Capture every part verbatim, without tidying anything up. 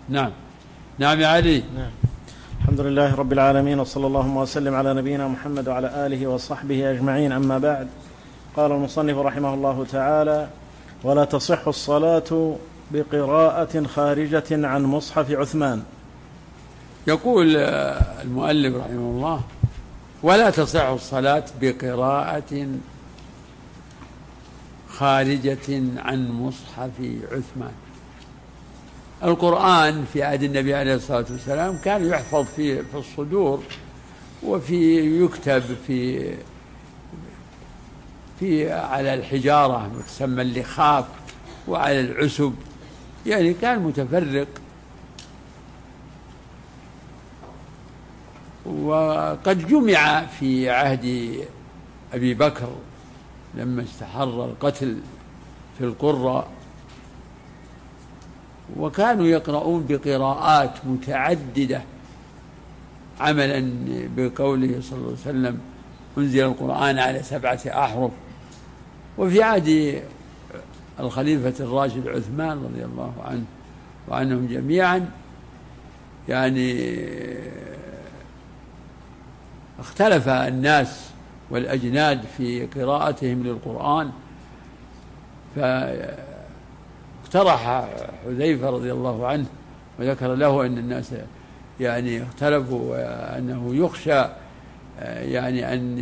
نعم نعم يا علي. نعم. الحمد لله رب العالمين، وصلى اللهم وسلم على نبينا محمد وعلى آله وصحبه أجمعين. أما بعد، قال المصنف رحمه الله تعالى: ولا تصح الصلاة بقراءة خارجة عن مصحف عثمان. يقول المؤلف رحمه الله: ولا تصح الصلاة بقراءة خارجة عن مصحف عثمان. القرآن في عهد النبي عليه الصلاة والسلام كان يحفظ في في الصدور، وفي يكتب في في على الحجارة تسمى اللخاف، وعلى العسب، يعني كان متفرق. وقد جمع في عهد أبي بكر لما استحر القتل في القرى، وكانوا يقرؤون بقراءات متعددة عملا بقوله صلى الله عليه وسلم: أنزل القرآن على سبعة أحرف. وفي عهد الخليفة الراشد عثمان رضي الله عنه وعنهم جميعا يعني اختلف الناس والأجناد في قراءتهم للقرآن، فاقترح حذيفة رضي الله عنه وذكر له أن الناس يعني اختلفوا، وأنه يخشى يعني أن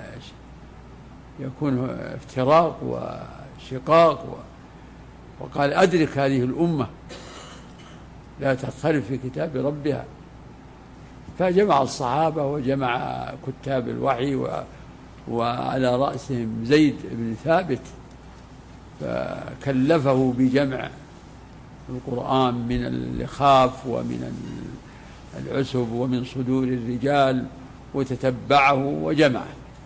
يكون افتراق وشقاق، وقال: أدرك هذه الأمة لا تختلف في كتاب ربها. فجمع الصحابة وجمع كتاب الوحي، وعلى رأسهم زيد بن ثابت، فكلفه بجمع القرآن من اللخاف ومن العسب ومن صدور الرجال، وتتبعه وجمعه.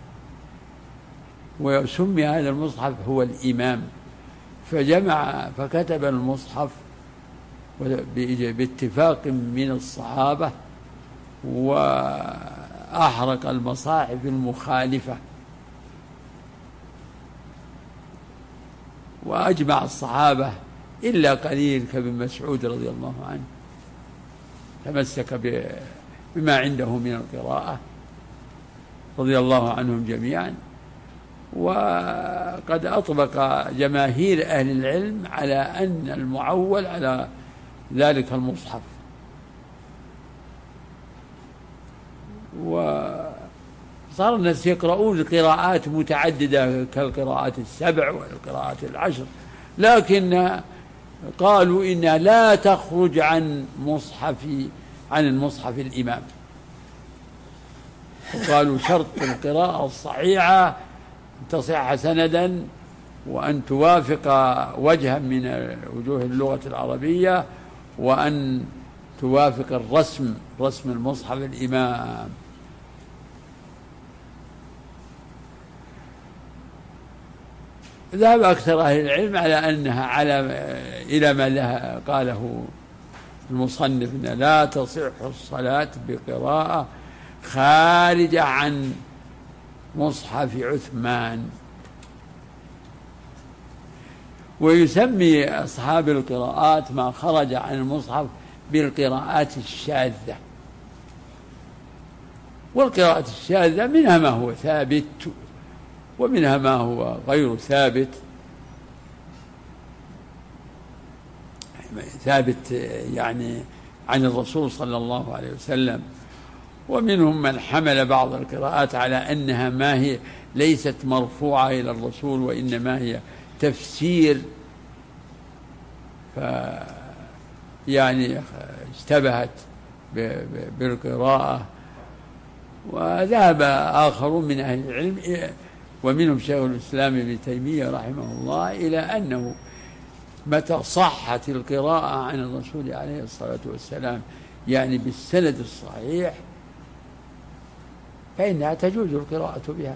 وسمي هذا المصحف هو الإمام، فجمع فكتب المصحف باتفاق من الصحابة، وأحرق المصاحف المخالفة. وأجمع الصحابة إلا قليل كابن مسعود رضي الله عنه تمسك بما عنده من القراءة رضي الله عنهم جميعا. وقد أطبق جماهير أهل العلم على أن المعول على ذلك المصحف، وصار الناس يقرؤون قراءات متعددة كالقراءات السبع والقراءات العشر، لكن قالوا إنها لا تخرج عن مصحف عن المصحف الإمام. وقالوا شرط القراءة الصحيحة أن تصح سندا، وأن توافق وجها من وجوه اللغة العربية، وأن توافق الرسم رسم المصحف الإمام. ذهب أكثر أهل العلم على أنها على إلى ما لها قاله المصنف: إن لا تصح الصلاة بقراءة خارجة عن مصحف عثمان. ويسمي أصحاب القراءات ما خرج عن المصحف بالقراءات الشاذة. والقراءة الشاذة منها ما هو ثابت ومنها ما هو غير ثابت. ثابت يعني عن الرسول صلى الله عليه وسلم، ومنهم من حمل بعض القراءات على أنها ما هي ليست مرفوعة إلى الرسول، وإنما هي تفسير، ف يعني اشتبهت بالقراءة. وذهب آخرون من أهل العلم ومنهم شيخ الإسلام ابن تيمية رحمه الله إلى أنه متى صحت القراءة عن الرسول عليه الصلاة والسلام يعني بالسند الصحيح فإنها تجوز القراءة بها.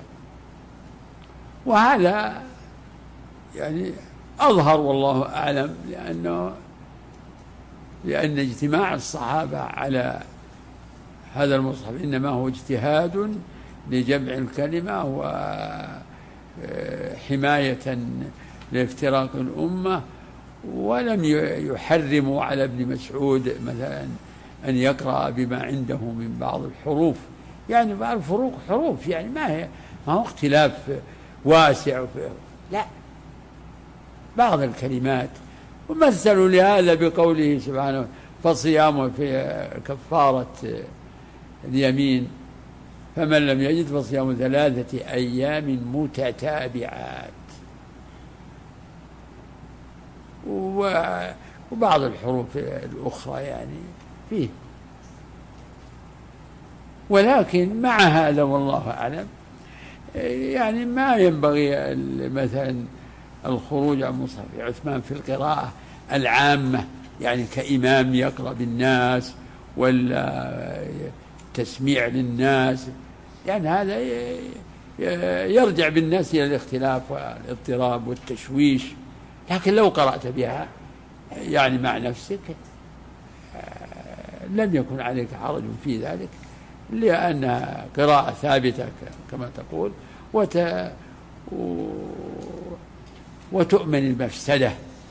وهذا يعني أظهر والله أعلم، لأنه لأن اجتماع الصحابة على هذا المصحف إنما هو اجتهاد لجمع الكلمة وحماية لافتراق الأمة، ولم يحرموا على ابن مسعود مثلا أن يقرأ بما عنده من بعض الحروف، يعني بعض الفروق حروف، يعني ما هي ما هو اختلاف واسع، لا، بعض الكلمات. ومثلوا لهذا بقوله سبحانه فصيام في كفارة اليمين، فمن لم يجد فصيام ثلاثة أيام متتابعات، وبعض الحروف الأخرى يعني فيه. ولكن مع هذا والله أعلم يعني ما ينبغي مثلا الخروج عن مصحف عثمان في القراءة العامة، يعني كإمام يقرأ بالناس ولا تسميع للناس، يعني هذا يرجع بالناس إلى الاختلاف والاضطراب والتشويش. لكن لو قرأت بها يعني مع نفسك لم يكن عليك حرج في ذلك، لأنها قراءة ثابتة كما تقول، وت... وتؤمن المفسدة.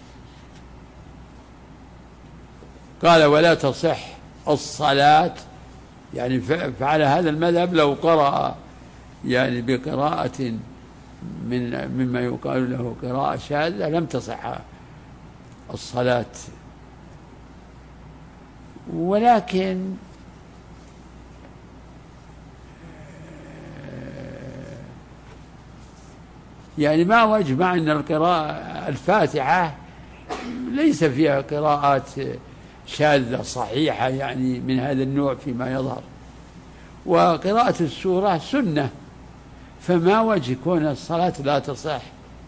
قال ولا تصح الصلاة، يعني فعلى هذا المذهب لو قرأ يعني بقراءة من مما يقال له قراءة شاذة لم تصح الصلاة. ولكن يعني ما وجه مع أن القراءة الفاتحة ليس فيها قراءات شاذة صحيحة يعني من هذا النوع فيما يظهر، وقراءة السورة سنة، فما وجه كون الصلاة لا تصح؟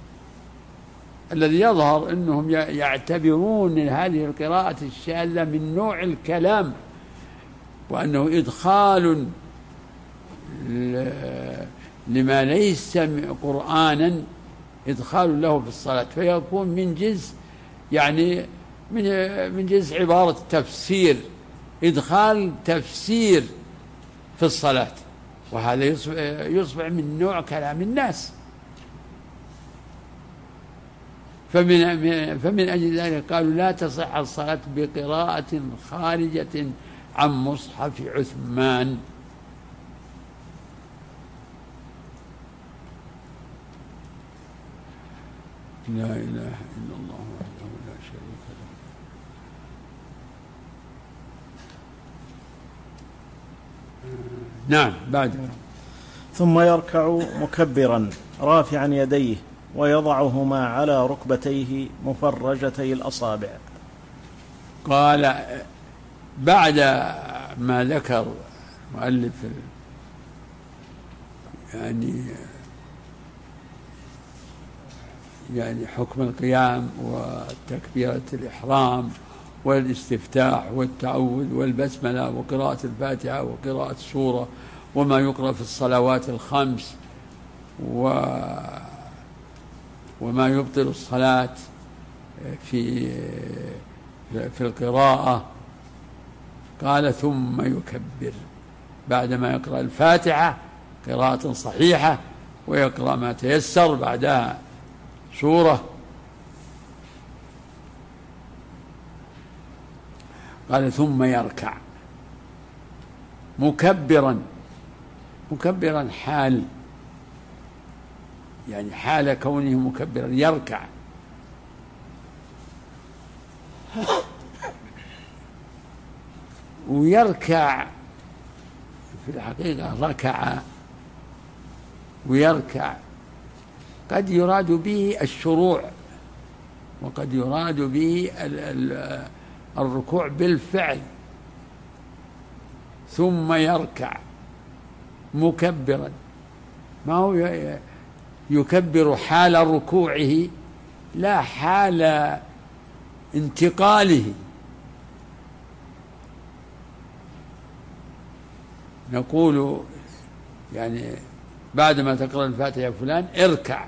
الذي يظهر أنهم يعتبرون هذه القراءة الشاذة من نوع الكلام، وأنه إدخال لما ليس قرآنا إدخال له في الصلاة، فيكون من جزء يعني من من جزء عبارة تفسير، إدخال تفسير في الصلاة، وهذا يصبح من نوع كلام الناس. فمن فمن أجل ذلك قالوا لا تصح الصلاة بقراءة خارجة عن مصحف عثمان. لا إله إلا الله وحده لا شريك له. نعم. بعد ثم يركع مكبرا رافعا يديه ويضعهما على ركبتيه مفرجتي الأصابع. قال بعد ما ذكر مؤلف يعني يعني حكم القيام وتكبيرة الإحرام والاستفتاح والتعوذ والبسملة وقراءة الفاتحة وقراءة السورة وما يقرأ في الصلوات الخمس و وما يبطل الصلاة في في القراءة، قال ثم يكبر بعدما يقرأ الفاتحة قراءة صحيحة ويقرأ ما تيسر بعدها سورة. قال ثم يركع مكبرا، مكبرا حال يعني حال كونه مكبرا يركع، ويركع في الحقيقة ركع ويركع قد يراد به الشروع وقد يراد به الركوع بالفعل. ثم يركع مكبرا، ما هو يكبر حال ركوعه لا حال انتقاله. نقول يعني بعدما تقرأ الفاتحة يا فلان اركع،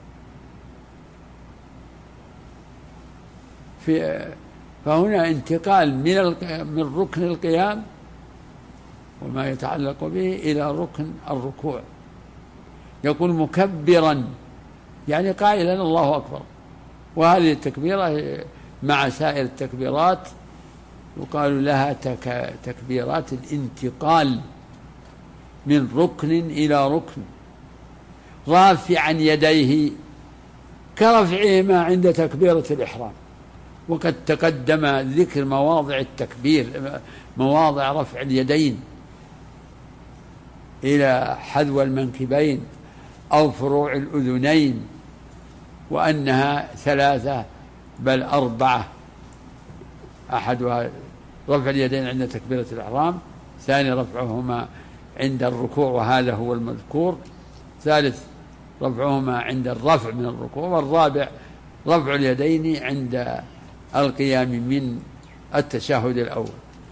في فهنا انتقال من من ركن القيام وما يتعلق به إلى ركن الركوع. يقول مكبرا يعني قائلا الله أكبر، وهذه التكبيرة مع سائر التكبيرات يقال لها تك تكبيرات الانتقال من ركن إلى ركن، رافعا يديه كرفعهما عند تكبيرة الإحرام. وقد تقدم ذكر مواضع التكبير، مواضع رفع اليدين إلى حذو المنكبين أو فروع الأذنين، وأنها ثلاثة بل أربعة، أحدها رفع اليدين عند تكبيرة الإحرام، ثاني رفعهما عند الركوع وهذا هو المذكور، ثالث رفعهما عند الرفع من الركوع، والرابع رفع اليدين عند القيام من التشهد الأول.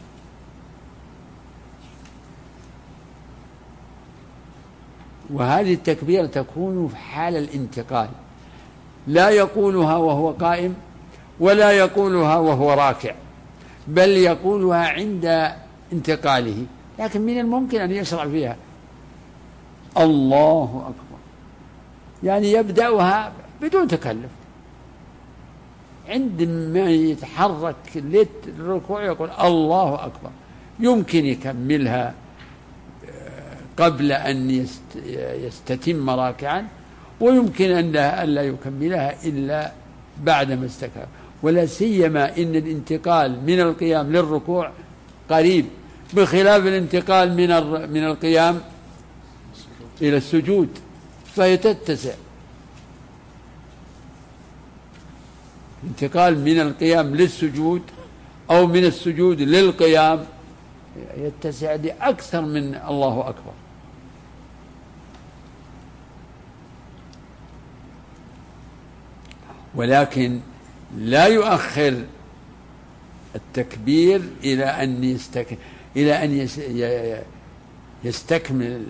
وهذه التكبير تكون في حال الانتقال، لا يقولها وهو قائم ولا يقولها وهو راكع، بل يقولها عند انتقاله، لكن من الممكن أن يشرع فيها الله أكبر، يعني يبدأها بدون تكلف، عندما يتحرك للركوع يقول الله أكبر، يمكن يكملها قبل أن يستتم راكعا، ويمكن أن لا يكملها إلا بعدما استكمل، ولا سيما إن الانتقال من القيام للركوع قريب، بخلاف الانتقال من من القيام إلى السجود فهي تتسع. انتقال من القيام للسجود أو من السجود للقيام يتسع لأكثر من الله أكبر. ولكن لا يؤخر التكبير إلى أن يستك... إلى أن يستكمل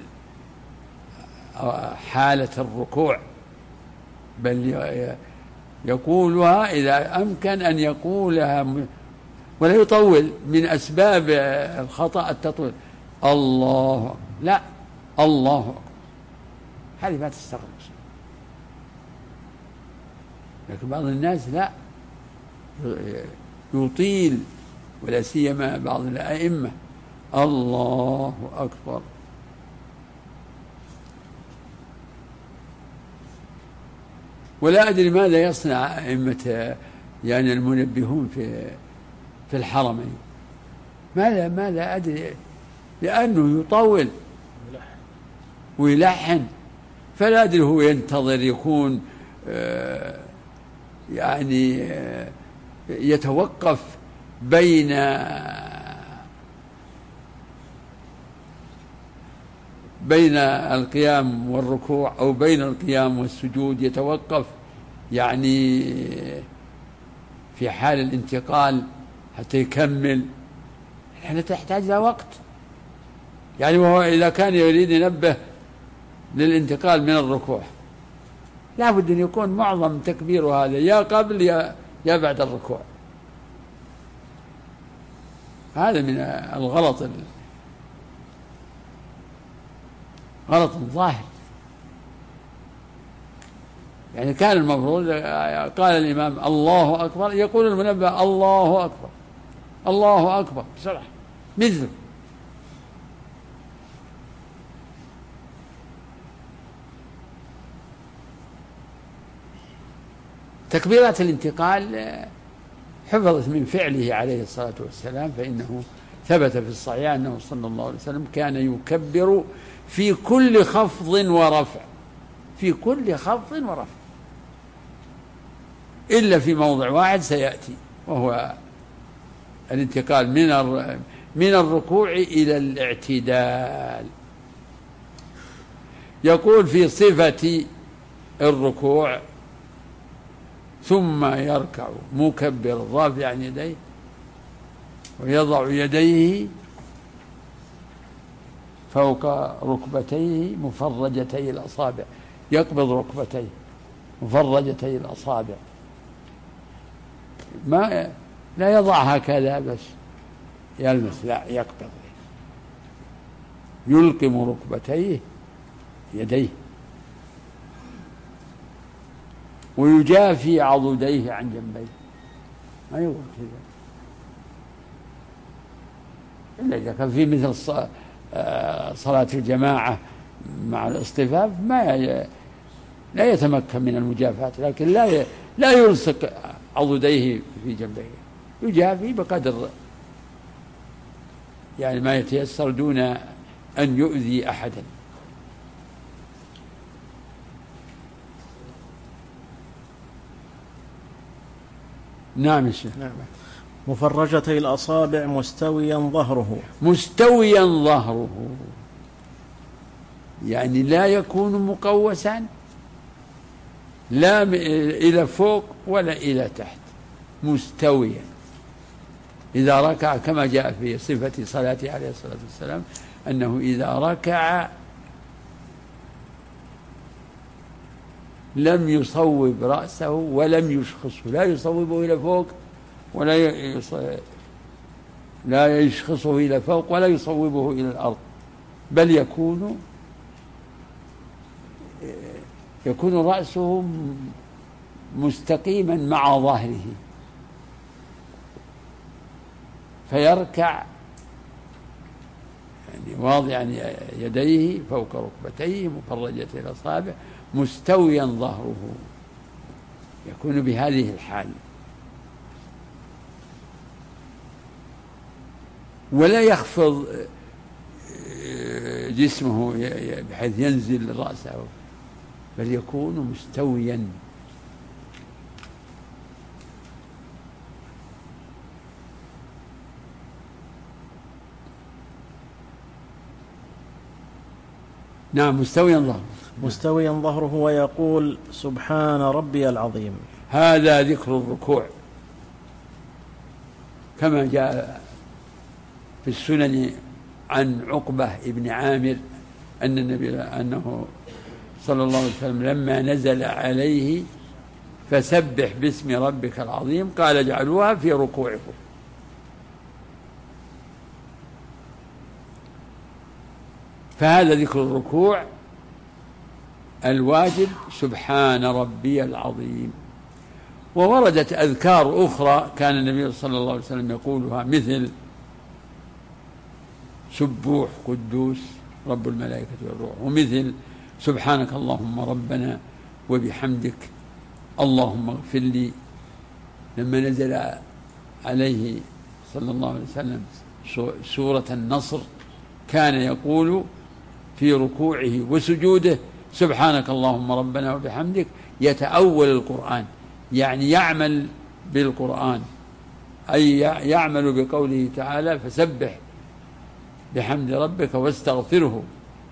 حالة الركوع، بل يقولها إذا أمكن أن يقولها، ولا يطول. من أسباب الخطأ التطويل، الله لا الله أكبر، هذه ما تستغرق. لكن بعض الناس لا يطيل، ولا سيما بعض الأئمة الله أكبر. ولا أدري ماذا يصنع أئمة يعني المنبهون في في الحرمين، ماذا ماذا أدري، لأنه يطول ويلحن، فلا أدري هو ينتظر يكون آه يعني آه يتوقف بين بين القيام والركوع أو بين القيام والسجود، يتوقف يعني في حال الانتقال حتى يكمل. احنا تحتاج إلى وقت، يعني وهو إذا كان يريد ينبه للانتقال من الركوع لا بد أن يكون معظم تكبيره هذا يا قبل يا يا بعد الركوع. هذا من الغلط غلط ظاهر. يعني كان المفروض قال الإمام الله أكبر يقول المنبه الله أكبر الله أكبر بسرعة مثله. تكبيرات الانتقال حفظت من فعله عليه الصلاة والسلام، فإنه ثبت في الصحيح أنه صلى الله عليه وسلم كان يكبر في كل خفض ورفع، في كل خفض ورفع، إلا في موضع واحد سيأتي، وهو الانتقال من من الركوع إلى الاعتدال. يقول في صفة الركوع ثم يركع مكبر رافعا يديه ويضع يديه فوق ركبتيه مفرجتي الأصابع، يقبض ركبتيه مفرجتي الأصابع، ما لا يضع هكذا بس يلمس، لا يقبض، يلقم ركبتيه يديه ويجافي عضديه عن جنبيه، ما يقول كذا إلا إذا كان في مثل صلاة الجماعة مع الاصطفاف ما ي... لا يتمكن من المجافاة، لكن لا ي... لا يلصق عضديه في جنبيه، يجافي بقدر يعني ما يتيسر دون أن يؤذي أحدا. نعم الشيخ. نعم. مفرجتي الأصابع مستويا ظهره. مستويا ظهره يعني لا يكون مقوسا لا إلى فوق ولا إلى تحت، مستويا. إذا ركع كما جاء في صفة صلاته عليه الصلاة والسلام أنه إذا ركع لم يصوب رأسه ولم يشخصه، لا يصوبه إلى فوق ولا يص... لا يشخصه إلى فوق ولا يصوبه إلى الأرض، بل يكون يكون رأسه مستقيما مع ظهره، فيركع يعني واضعا يديه فوق ركبتيه مفرجتي الأصابع مستويا ظهره، يكون بهذه الحال، ولا يخفض جسمه بحيث ينزل رأسه، بل يكون مستويا. نعم مستويا ظهره مستويا ظهره ويقول سبحان ربي العظيم. هذا ذكر الركوع كما جاء في السنن عن عقبة ابن عامر أن النبي أنه صلى الله عليه وسلم لما نزل عليه فسبح باسم ربك العظيم قال اجعلوها في ركوعكم. فهذا ذكر الركوع الواجب سبحان ربي العظيم. ووردت أذكار أخرى كان النبي صلى الله عليه وسلم يقولها مثل سبوح قدوس رب الملائكة والروح، ومثل سبحانك اللهم ربنا وبحمدك اللهم اغفر لي. لما نزل عليه صلى الله عليه وسلم سورة النصر كان يقول في ركوعه وسجوده سبحانك اللهم ربنا وبحمدك، يتأول القرآن يعني يعمل بالقرآن، أي يعمل بقوله تعالى فسبح بحمد ربك واستغفره.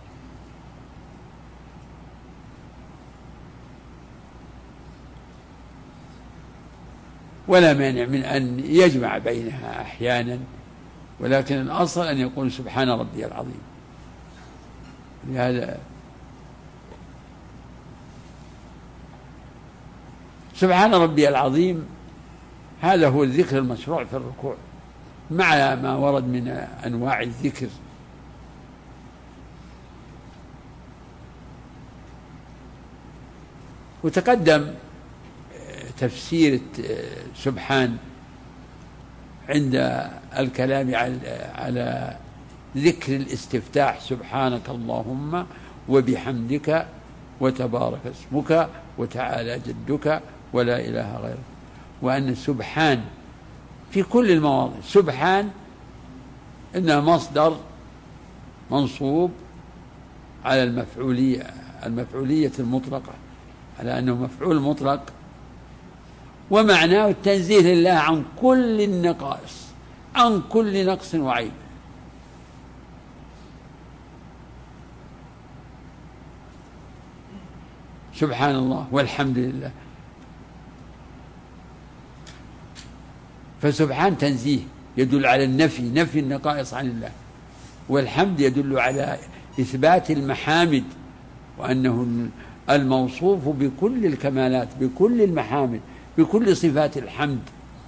ولا مانع من أن يجمع بينها أحيانا، ولكن الأصل أن يقول سبحان ربي العظيم. لهذا سبحان ربي العظيم هذا هو الذكر المشروع في الركوع مع ما ورد من أنواع الذكر. وتقدم تفسير سبحان عند الكلام على ذكر الاستفتاح سبحانك اللهم وبحمدك وتبارك اسمك وتعالى جدك ولا إله غيرك، وأن سبحان في كل المواضع سبحان إنها مصدر منصوب على المفعولية المفعولية المطلقة، على أنه مفعول مطلق، ومعناه التنزيه لله عن كل النقائص، عن كل نقص وعيب. سبحان الله والحمد لله، فسبحان تنزيه يدل على النفي، نفي النقائص عن الله، والحمد يدل على إثبات المحامد، وأنه الموصوف بكل الكمالات بكل المحامد بكل صفات الحمد.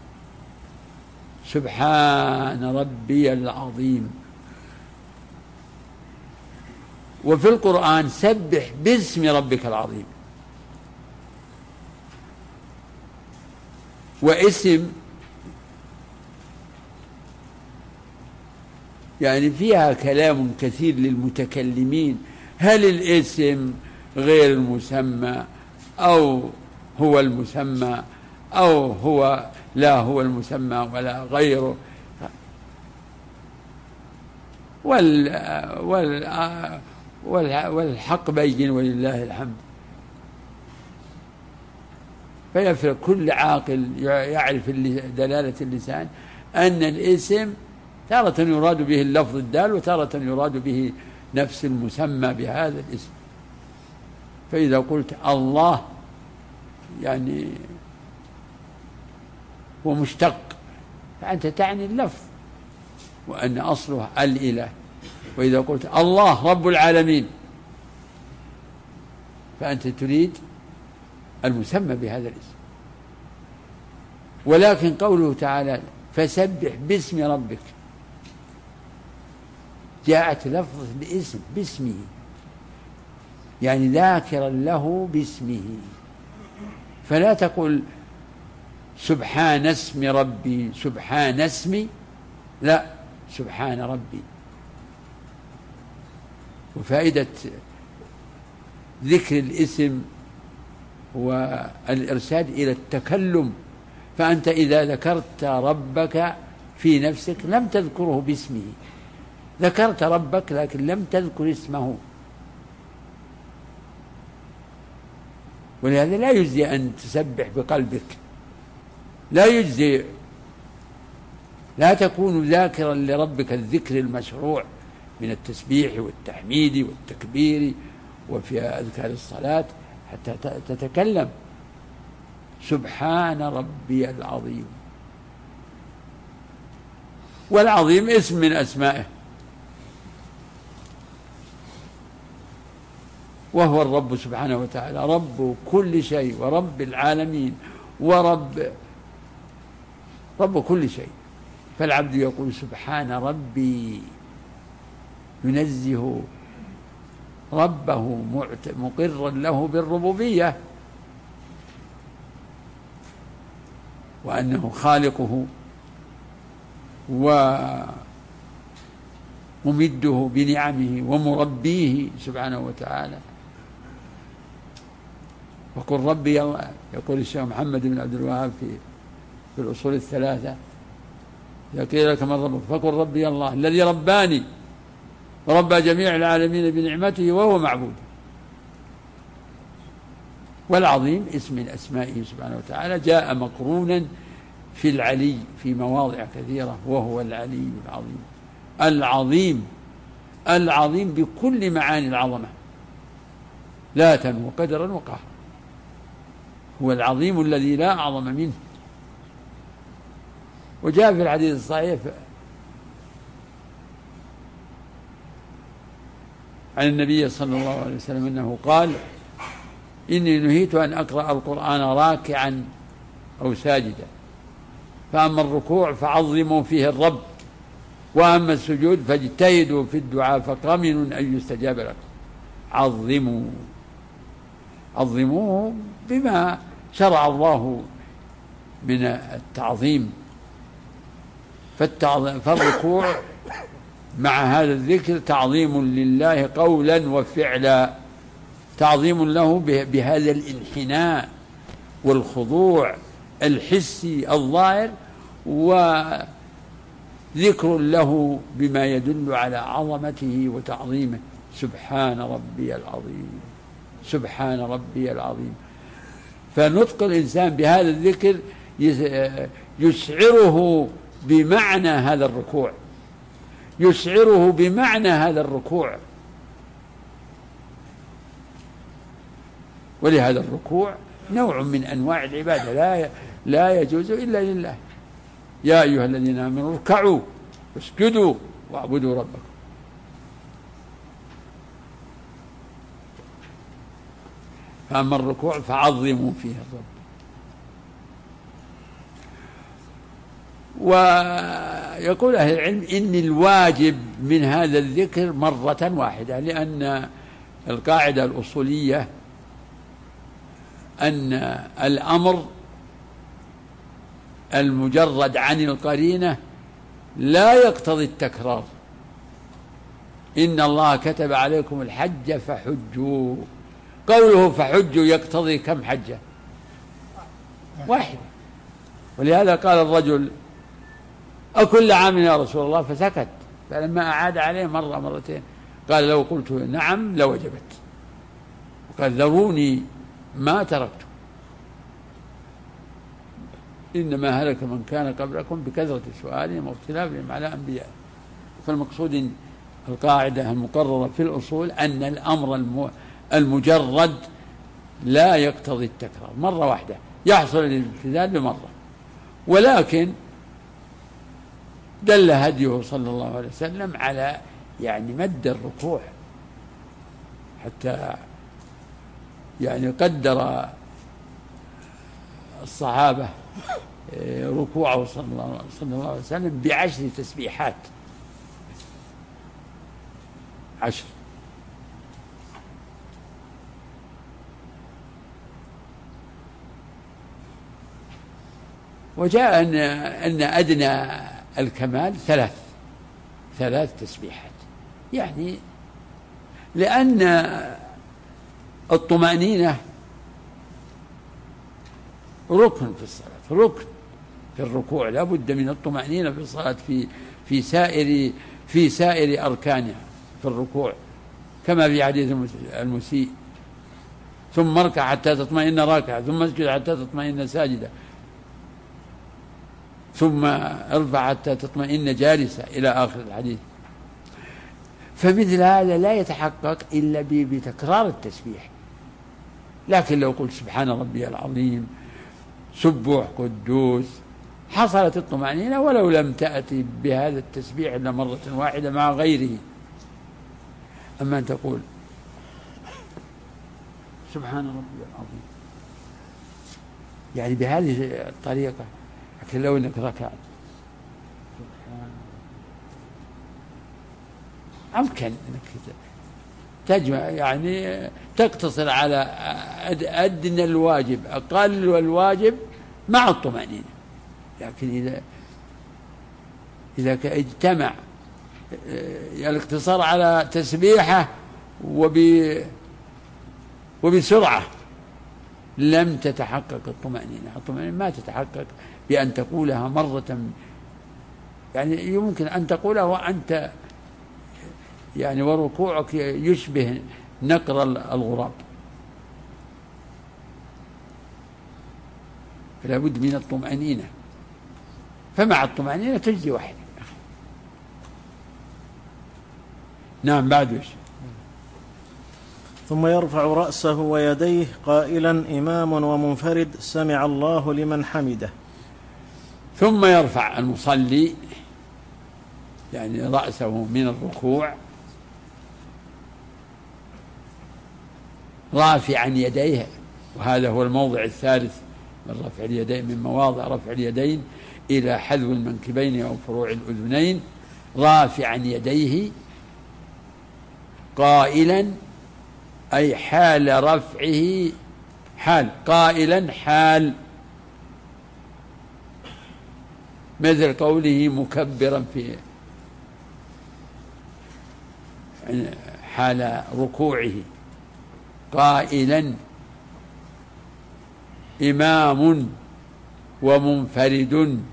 سبحان ربي العظيم. وفي القرآن سبح باسم ربك العظيم، واسم يعني فيها كلام كثير للمتكلمين، هل الاسم غير المسمى أو هو المسمى أو هو لا هو المسمى ولا غيره. وال وال والحق بين ولله الحمد. فيفرق كل عاقل يعرف دلالة اللسان أن الاسم تارة يراد به اللفظ الدال وتارة يراد به نفس المسمى بهذا الاسم. فإذا قلت الله يعني هو مشتق، فأنت تعني اللفظ وأن أصله الإله. وإذا قلت الله رب العالمين فأنت تريد المسمى بهذا الاسم. ولكن قوله تعالى فسبح باسم ربك، جاءت لفظ باسم باسمه، يعني ذاكرا له باسمه. فلا تقول سبحان اسم ربي سبحان اسمي، لا، سبحان ربي. وفائدة ذكر الاسم والإرشاد إلى التكلم. فأنت إذا ذكرت ربك في نفسك لم تذكره باسمه، ذكرت ربك لكن لم تذكر اسمه. ولهذا لا يجزي أن تسبح بقلبك، لا يجزي، لا تكون ذاكرا لربك الذكر المشروع من التسبيح والتحميد والتكبير وفي أذكار الصلاة حتى تتكلم سبحان ربي العظيم. والعظيم اسم من أسمائه، وهو الرب سبحانه وتعالى رب كل شيء ورب العالمين ورب رب كل شيء. فالعبد يقول سبحان ربي، ينزه ربه مقرا له بالربوبية وأنه خالقه وممده بنعمه ومربيه سبحانه وتعالى. وقل ربي الله، يقول الشيخ محمد بن عبد الوهاب في في الأصول الثلاثة إذا قيل لك من ربك فقل ربي الله الذي رباني وربى جميع العالمين بنعمته وهو معبود. والعظيم اسم من أسمائه سبحانه وتعالى جاء مقرونا في العلي في مواضع كثيرة، وهو العلي العظيم. العظيم العظيم بكل معاني العظمة ذاتا وقدرا وقهرا، هو العظيم الذي لا أعظم منه. وجاء في الحديث الصحيح عن النبي صلى الله عليه وسلم أنه قال إني نهيت أن أقرأ القرآن راكعا أو ساجدا، فأما الركوع فعظموا فيه الرب، وأما السجود فاجتهدوا في الدعاء فقمن أن يستجاب لكم. عظموا عظموه بما شرع الله من التعظيم. فالركوع مع هذا الذكر تعظيم لله قولا وفعلا، تعظيم له بهذا الانحناء والخضوع الحسي الظاهر، وذكر له بما يدل على عظمته وتعظيمه. سبحان ربي العظيم سبحان ربي العظيم. فنطق الإنسان بهذا الذكر يشعره بمعنى هذا الركوع، يشعره بمعنى هذا الركوع. ولهذا الركوع نوع من أنواع العبادة لا لا يجوز إلا لله. يا أيها الذين آمنوا اركعوا واسجدوا واعبدوا ربكم. فأما الركوع فعظموا فيه الرب. ويقول أهل العلم إن الواجب من هذا الذكر مرة واحدة، لأن القاعدة الأصولية أن الأمر المجرد عن القرينة لا يقتضي التكرار، إن الله كتب عليكم الحج فحجوا. قوله فحجوا يقتضي كم حجة؟ واحدة. ولهذا قال الرجل أكل عام يا رسول الله؟ فسكت. فلما أعاد عليه مرة مرتين قال لو قلت نعم لوجبت. وقال ذروني ما تركت، إنما هلك من كان قبلكم بكثرة سؤالهم واختلافهم على أنبيائهم. فالمقصود القاعدة المقررة في الأصول أن الأمر المجرد لا يقتضي التكرار، مرة واحدة يحصل الامتثال بمرة. ولكن دل هديه صلى الله عليه وسلم على يعني مد الركوع، حتى يعني قدر الصحابة ركوعه صلى الله عليه وسلم بعشر تسبيحات، عشر. وجاء أن أن أدنى الكمال ثلاث ثلاث تسبيحات، يعني لأن الطمأنينة ركن في الصلاة، ركن في الركوع، لا بد من الطمأنينة في الصلاة في في سائر في سائر أركانها في الركوع، كما في حديث المسيء ثم اركع حتى تطمئن راكعا ثم اسجد حتى تطمئن ساجدا ثم ارفع حتى تطمئن جالسا إلى آخر الحديث. فمثل هذا لا يتحقق إلا بتكرار التسبيح. لكن لو قلت سبحان ربي العظيم سبح قدوس حصلت الطمأنينة ولو لم تأتي بهذا التسبيح إلا مرة واحدة مع غيره. أما أن تقول سبحان ربي العظيم يعني بهذه الطريقة، لكن لو أنك ركعت أمكن أنك تجمع يعني تقتصر على أدنى الواجب أقل الواجب مع الطمأنينة. لكن إذا إذا اجتمع الاقتصار على تسبيحة وبسرعة لم تتحقق الطمأنينة. الطمأنينة ما تتحقق بأن تقولها مرة، يعني يمكن أن تقولها وأنت يعني وركوعك يشبه نقر الغراب، فلا بد من الطمأنينة. فمع الطمأنينة تجزي واحدة. نعم. بعد وش؟ ثم يرفع رأسه ويديه قائلا إمام ومنفرد سمع الله لمن حمده. ثم يرفع المصلي يعني رأسه من الركوع رافعا يديه، وهذا هو الموضع الثالث من رفع اليدين، من مواضع رفع اليدين إلى حذو المنكبين أو فروع الأذنين، رافعا يديه قائلا أي حال رفعه، حال قائلا حال، مثل قوله مكبرا في حال ركوعه قائلا إمام ومنفرد.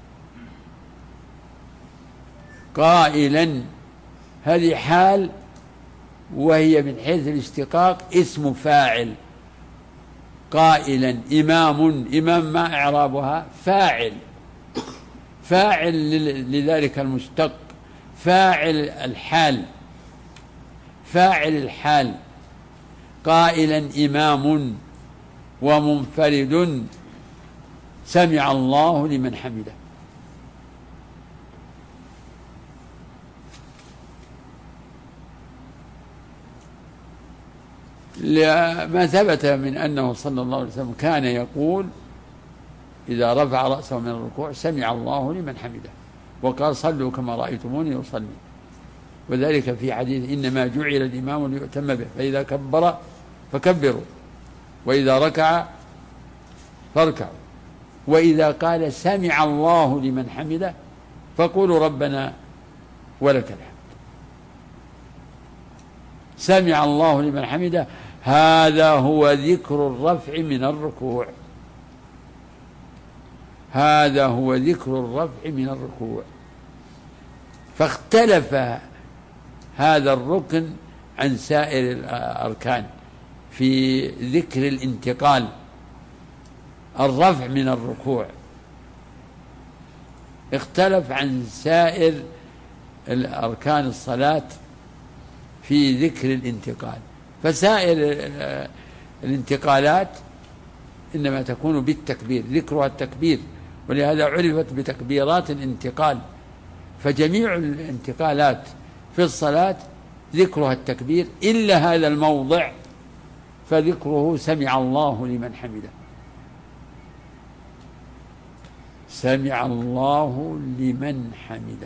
قائلا هذه حال، وهي من حيث الاشتقاق اسم فاعل. قائلا إمام، إمام ما إعرابها؟ فاعل، فاعل لذلك المشتق، فاعل الحال، فاعل الحال. قائلا إمام ومنفرد سمع الله لمن حمده. ما ثبت من أنه صلى الله عليه وسلم كان يقول إذا رفع رأسه من الركوع سمع الله لمن حمده، وقال صلوا كما رأيتموني أصلي، وذلك في حديث إنما جعل الإمام ليؤتم به، فإذا كبر فكبروا، وإذا ركع فاركعوا، وإذا قال سمع الله لمن حمده فقولوا ربنا ولك الحمد. سمع الله لمن حمده، هذا هو ذكر الرفع من الركوع، هذا هو ذكر الرفع من الركوع. فاختلف هذا الركن عن سائر الأركان في ذكر الانتقال، الرفع من الركوع اختلف عن سائر الأركان الصلاة في ذكر الانتقال. فسائر الانتقالات إنما تكون بالتكبير، ذكرها التكبير، ولهذا عرفت بتكبيرات الانتقال. فجميع الانتقالات في الصلاة ذكرها التكبير إلا هذا الموضع فذكره سمع الله لمن حمده، سمع الله لمن حمده.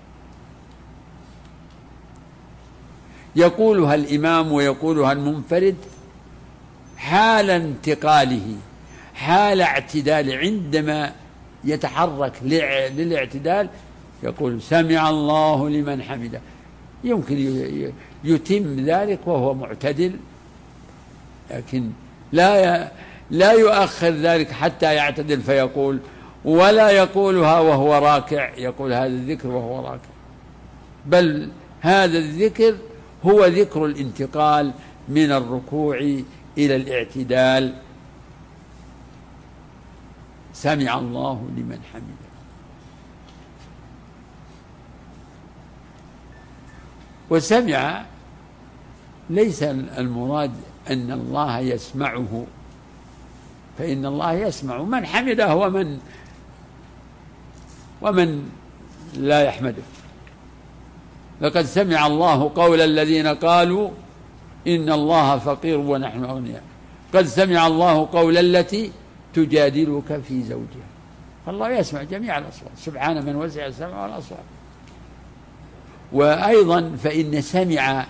يقولها الإمام ويقولها المنفرد حال انتقاله، حال اعتدال، عندما يتحرك للاعتدال يقول سمع الله لمن حمده. يمكن يتم ذلك وهو معتدل، لكن لا لا يؤخر ذلك حتى يعتدل فيقول، ولا يقولها وهو راكع، يقول هذا الذكر وهو راكع، بل هذا الذكر هو ذكر الانتقال من الركوع إلى الاعتدال، سمع الله لمن حمده. وسمع ليس المراد أن الله يسمعه، فإن الله يسمع من حمده ومن ومن لا يحمده. لقد سمع الله قول الذين قالوا إن الله فقير ونحن أغنياء، قد سمع الله قول التي تجادلك في زوجها. فالله يسمع جميع الأصوات، سبحان من وسع السمع والأصوات. وأيضا فإن سمع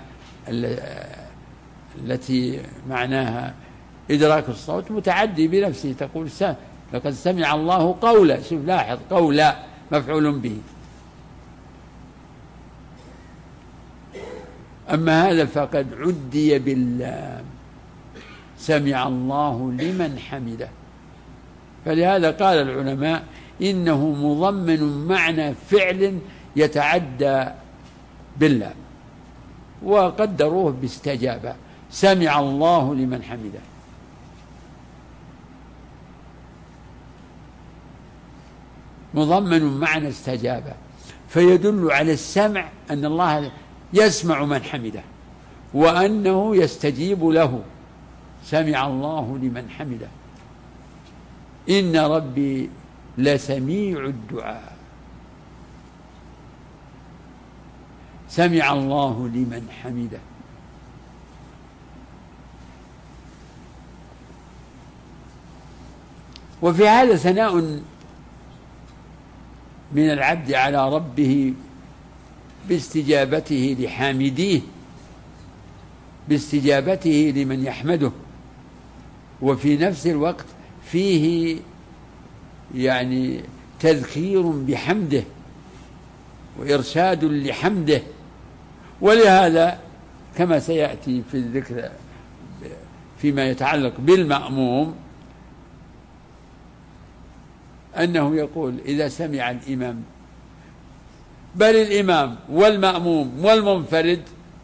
التي معناها إدراك الصوت متعدي بنفسه، تقول سمع، لقد سمع الله قولا، شوف لاحظ قولا مفعول به. أما هذا فقد عدي باللام، سمع الله لمن حمده. فلهذا قال العلماء إنه مضمن معنى فعل يتعدى باللام، وقدروه باستجابة، سمع الله لمن حمده. مضمن معنى استجابة، فيدل على السمع أن الله يسمع من حمده وأنه يستجيب له، سمع الله لمن حمده. إن ربي لسميع الدعاء، سمع الله لمن حمده. وفي هذا ثناء من العبد على ربه باستجابته لحامديه، باستجابته لمن يحمده، وفي نفس الوقت فيه يعني تذكير بحمده وإرشاد لحمده. ولهذا كما سيأتي في الذكر فيما يتعلق بالمأموم أنه يقول إذا سمع الإمام، بل الإمام والمأموم والمنفرد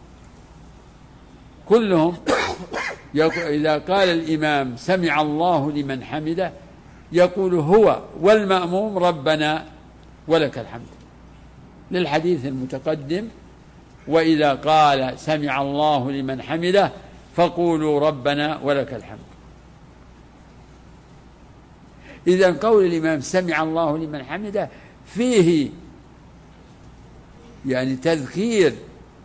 كلهم إذا قال الإمام سمع الله لمن حمده يقول هو والمأموم ربنا ولك الحمد، للحديث المتقدم وإذا قال سمع الله لمن حمده فقولوا ربنا ولك الحمد. إذن قول الإمام سمع الله لمن حمده فيه يعني تذكير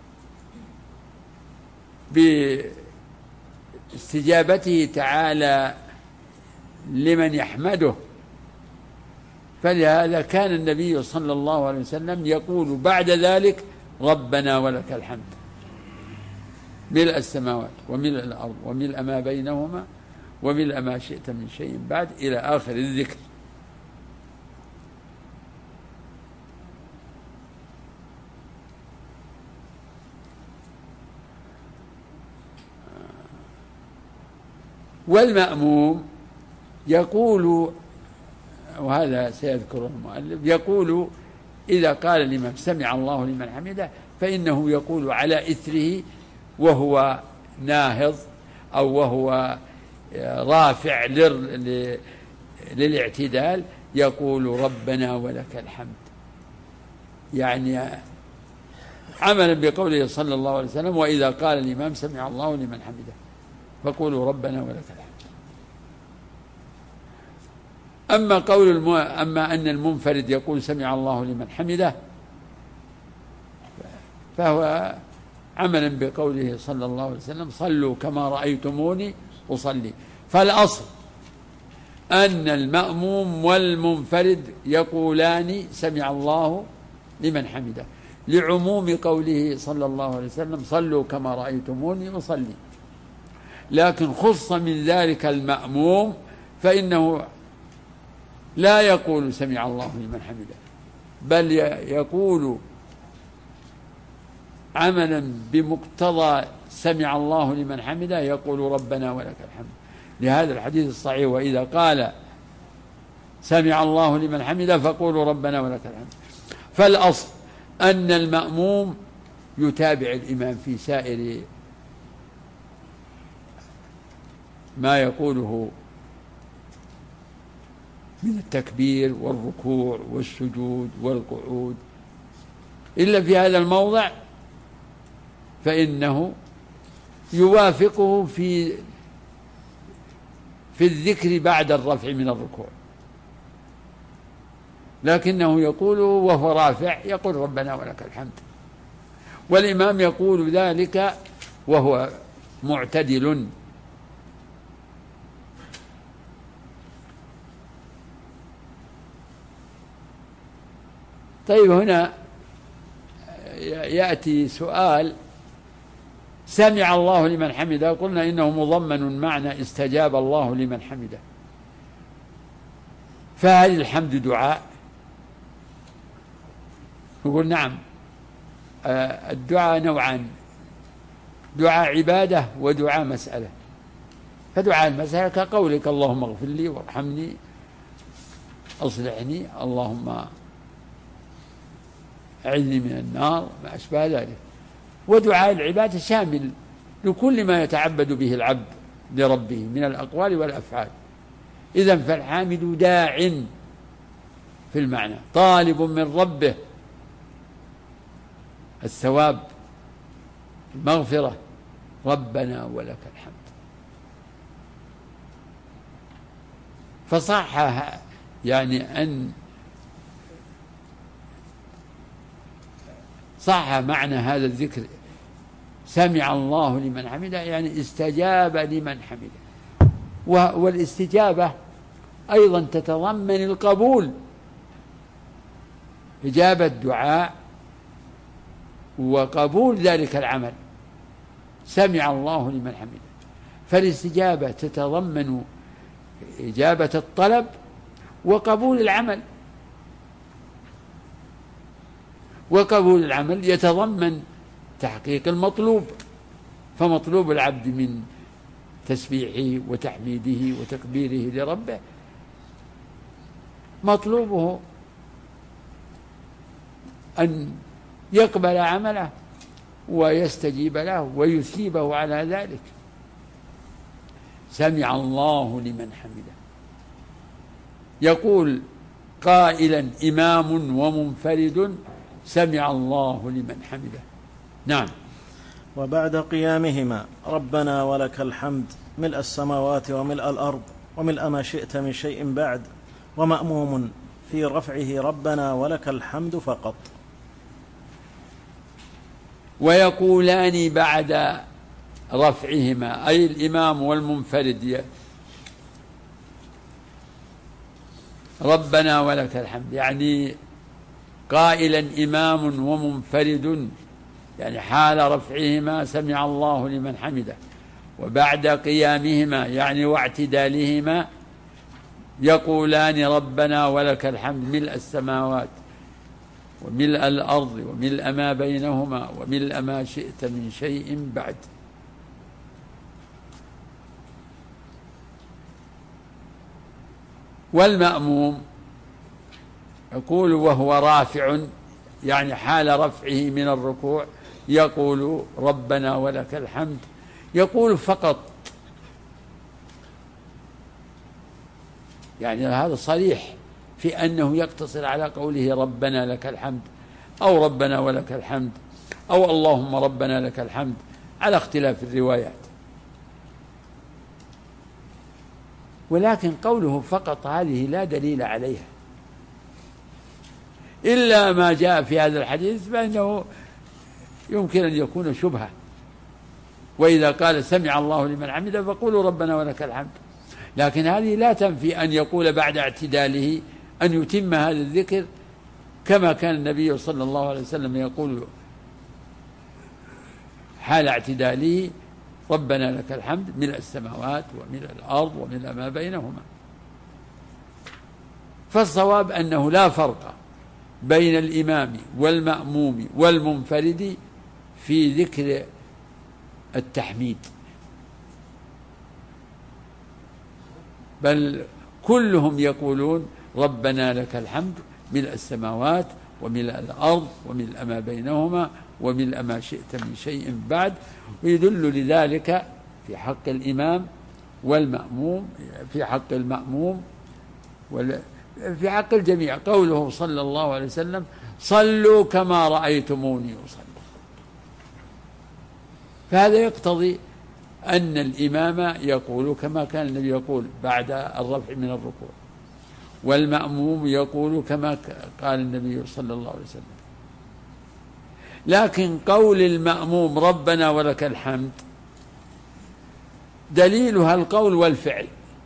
باستجابته تعالى لمن يحمده. فلهذا كان النبي صلى الله عليه وسلم يقول بعد ذلك ربنا ولك الحمد، ملء السماوات وملء الأرض وملء ما بينهما وملء ما شئت من شيء بعد إلى آخر الذكر. والمأموم يقول، وهذا سيذكره المؤلف، يقول إذا قال الإمام سمع الله لمن حمده فإنه يقول على إثره وهو ناهض أو وهو رافع للاعتدال، يقول ربنا ولك الحمد، يعني عملا بقوله صلى الله عليه وسلم وإذا قال الإمام سمع الله لمن حمده فقولوا ربنا ولك الحمد. أما قول الم... أما أن المنفرد يقول سمع الله لمن حمده فهو عملا بقوله صلى الله عليه وسلم صلوا كما رأيتموني أصلي. فالأصل أن المأموم والمنفرد يقولان سمع الله لمن حمده، لعموم قوله صلى الله عليه وسلم صلوا كما رأيتموني أصلي. لكن خص من ذلك المأموم فإنه لا يقول سمع الله لمن حمده، بل يقول عملا بمقتضى سمع الله لمن حمده يقول ربنا ولك الحمد، لهذا الحديث الصحيح وإذا قال سمع الله لمن حمده فقولوا ربنا ولك الحمد. فالأصل أن المأموم يتابع الإمام في سائر ما يقوله من التكبير والركوع والسجود والقعود، إلا في هذا الموضع فإنه يوافقه في في الذكر بعد الرفع من الركوع، لكنه يقول وهو رافع يقول ربنا ولك الحمد، والإمام يقول ذلك وهو معتدل. طيب هنا يأتي سؤال، سمع الله لمن حمده قلنا إنه مضمن معنى استجاب الله لمن حمده، فهل الحمد دعاء؟ نقول نعم، الدعاء نوعان، دعاء عبادة ودعاء مسألة. فدعاء المسألة كقولك اللهم اغفر لي وارحمني أصلحني اللهم أعذني من النار ما أشبه ذلك. ودعاء العبادة شامل لكل ما يتعبد به العبد لربه من الأقوال والأفعال. إذن فالحامد داع في المعنى، طالب من ربه الثواب المغفرة، ربنا ولك الحمد. فصح يعني أن صح معنى هذا الذكر سمع الله لمن حمده يعني استجاب لمن حمده. والاستجابة أيضا تتضمن القبول، إجابة دعاء وقبول ذلك العمل، سمع الله لمن حمده. فالاستجابة تتضمن إجابة الطلب وقبول العمل، وقبول العمل يتضمن تحقيق المطلوب. فمطلوب العبد من تسبيحه وتحميده وتكبيره لربه مطلوبه أن يقبل عمله ويستجيب له ويثيبه على ذلك. سمع الله لمن حمده يقول قائلا إمام ومنفرد سمع الله لمن حمده. نعم. وبعد قيامهما ربنا ولك الحمد ملء السماوات وملء الأرض وملء ما شئت من شيء بعد، ومأموم في رفعه ربنا ولك الحمد فقط. ويقولان بعد رفعهما أي الإمام والمنفرد ربنا ولك الحمد، يعني قائلا إمام ومنفرد يعني حال رفعهما سمع الله لمن حمده، وبعد قيامهما يعني واعتدالهما يقولان ربنا ولك الحمد ملء السماوات وملء الأرض وملء ما بينهما وملء ما شئت من شيء بعد. والمأموم يقول وهو رافع، يعني حال رفعه من الركوع يقول ربنا ولك الحمد، يقول فقط، يعني هذا صريح في أنه يقتصر على قوله ربنا لك الحمد أو ربنا ولك الحمد أو اللهم ربنا لك الحمد على اختلاف الروايات. ولكن قوله فقط هذه لا دليل عليها إلا ما جاء في هذا الحديث فإنه يمكن أن يكون شبهة. وإذا قال سمع الله لمن حمده فقولوا ربنا ولك الحمد، لكن هذه لا تنفي أن يقول بعد اعتداله أن يتم هذا الذكر كما كان النبي صلى الله عليه وسلم يقول حال اعتداله ربنا لك الحمد ملء السماوات وملء الأرض وملء ما بينهما. فالصواب أنه لا فرق بين الإمام والمأموم والمنفرد في ذكر التحميد، بل كلهم يقولون ربنا لك الحمد ملء السماوات وملء الأرض وملء ما بينهما وملء ما شئت من شيء بعد. ويدل لذلك في حق الإمام والمأموم، في حق المأموم في حق الجميع قوله صلى الله عليه وسلم صلوا كما رأيتموني أصلي. فهذا يقتضي أن الإمام يقول كما كان النبي يقول بعد الرفع من الركوع، والمأموم يقول كما قال النبي صلى الله عليه وسلم. لكن قول المأموم ربنا ولك الحمد دليلها القول والفعل،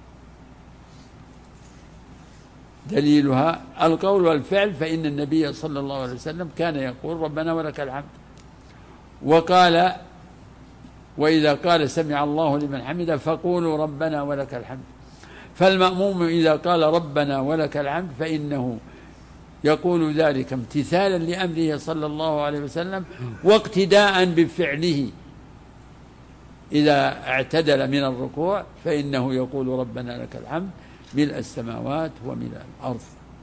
دليلها القول والفعل، فإن النبي صلى الله عليه وسلم كان يقول ربنا ولك الحمد، وقال وإذا قال سمع الله لمن حمده فقولوا ربنا ولك الحمد. فالمأموم إذا قال ربنا ولك الحمد فإنه يقول ذلك امتثالا لأمره صلى الله عليه وسلم واقتداء بفعله. إذا اعتدل من الركوع فإنه يقول ربنا لك الحمد ملء السماوات وملء الأرض.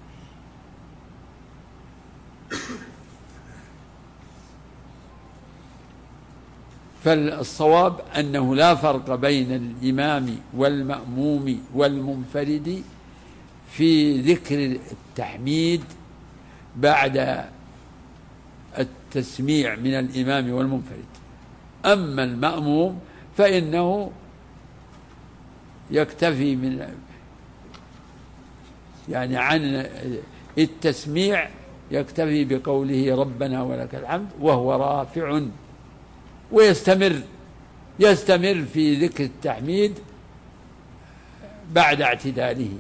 فالصواب أنه لا فرق بين الإمام والمأموم والمنفرد في ذكر التحميد بعد التسميع من الإمام والمنفرد. أما المأموم فإنه يكتفي من يعني عن التسميع يكتفي بقوله ربنا ولك الحمد وهو رافع، ويستمر يستمر في ذكر التحميد بعد اعتداله.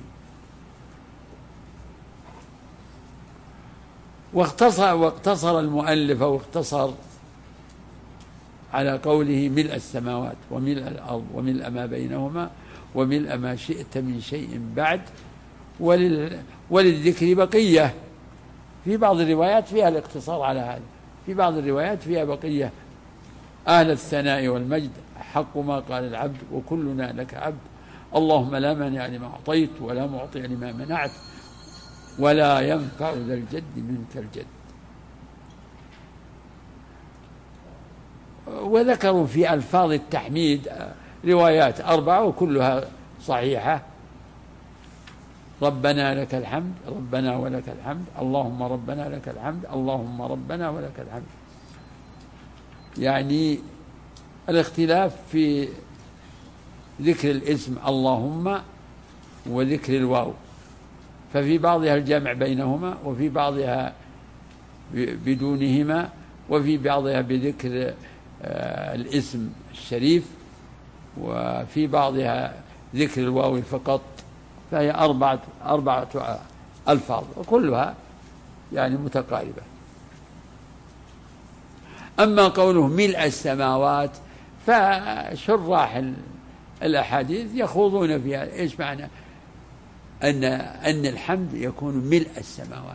واختصر واقتصر المؤلف واختصر على قوله ملء السماوات وملء الأرض وملء ما بينهما وملء ما شئت من شيء بعد. ولل وللذكر بقية، في بعض الروايات فيها الاقتصار على هذا، في بعض الروايات فيها بقية. أهل الثناء والمجد حق ما قال العبد وكلنا لك عبد، اللهم لا مانع لما أعطيت ولا معطي لما منعت ولا ينفع ذا الجد منك الجد. وذكروا في ألفاظ التحميد روايات أربعة وكلها صحيحة. ربنا لك الحمد، ربنا ولك الحمد، اللهم ربنا لك الحمد، اللهم ربنا ولك الحمد. يعني الاختلاف في ذكر الاسم اللهم وذكر الواو، ففي بعضها الجمع بينهما وفي بعضها بدونهما وفي بعضها بذكر الاسم الشريف وفي بعضها ذكر الواو فقط. فهي أربعة أربعة ألفاظ وكلها يعني متقاربة. أما قوله ملء السماوات فشراح الأحاديث يخوضون فيها إيش معنى أن أن الحمد يكون ملء السماوات.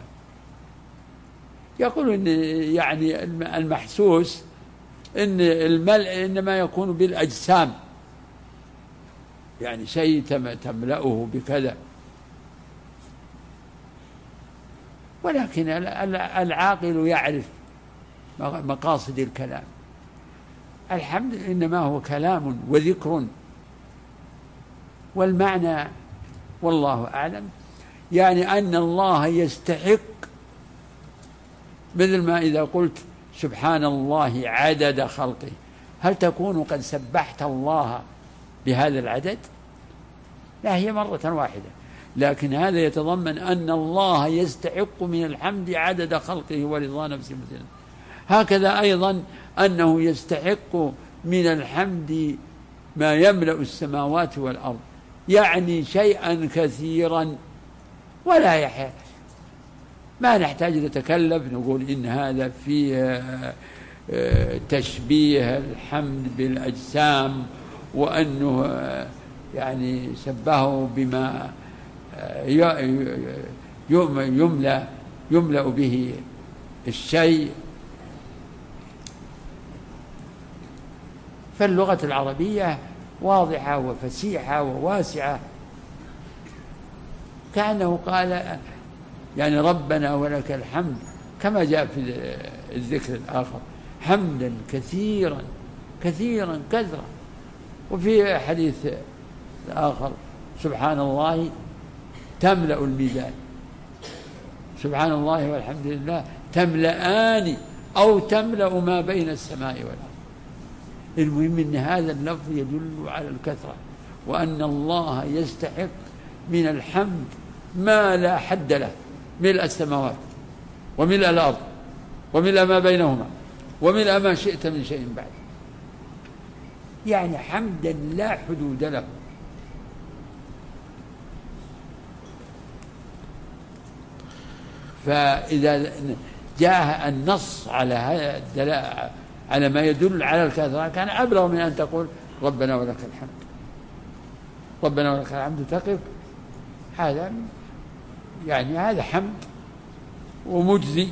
يقول إن يعني المحسوس إن الملء إنما يكون بالأجسام، يعني شيء تملأه بكذا، ولكن العاقل يعرف مقاصد الكلام. الحمد إنما هو كلام وذكر، والمعنى والله أعلم يعني أن الله يستحق، مثل ما إذا قلت سبحان الله عدد خلقه، هل تكون قد سبحت الله بهذا العدد؟ لا، هي مرة واحدة، لكن هذا يتضمن أن الله يستحق من الحمد عدد خلقه ورضا نفسه مثلا. هكذا أيضا أنه يستحق من الحمد ما يملأ السماوات والأرض، يعني شيئا كثيرا ولا يحيى. ما نحتاج نتكلف نقول إن هذا فيه تشبيه الحمد بالأجسام، وأنه يعني شبهه بما يملأ يملأ به الشيء. فاللغة العربية واضحة وفسيحة وواسعة، كأنه قال يعني ربنا ولك الحمد، كما جاء في الذكر الآخر حمدا كثيرا كثيرا كثرا. وفي حديث الآخر سبحان الله تملأ الميزان، سبحان الله والحمد لله تملأان أو تملأ ما بين السماء والأرض. المهم أن هذا اللفظ يدل على الكثرة، وأن الله يستحق من الحمد ما لا حد له، ملء السماوات وملء الأرض وملء ما بينهما وملء ما شئت من شيء بعد، يعني حمدا لا حدود له. فإذا جاء النص على هذا على ما يدل على الكثرة كان أبلغ من أن تقول ربنا ولك الحمد. ربنا ولك الحمد تقف، هذا يعني هذا حمد ومجزي.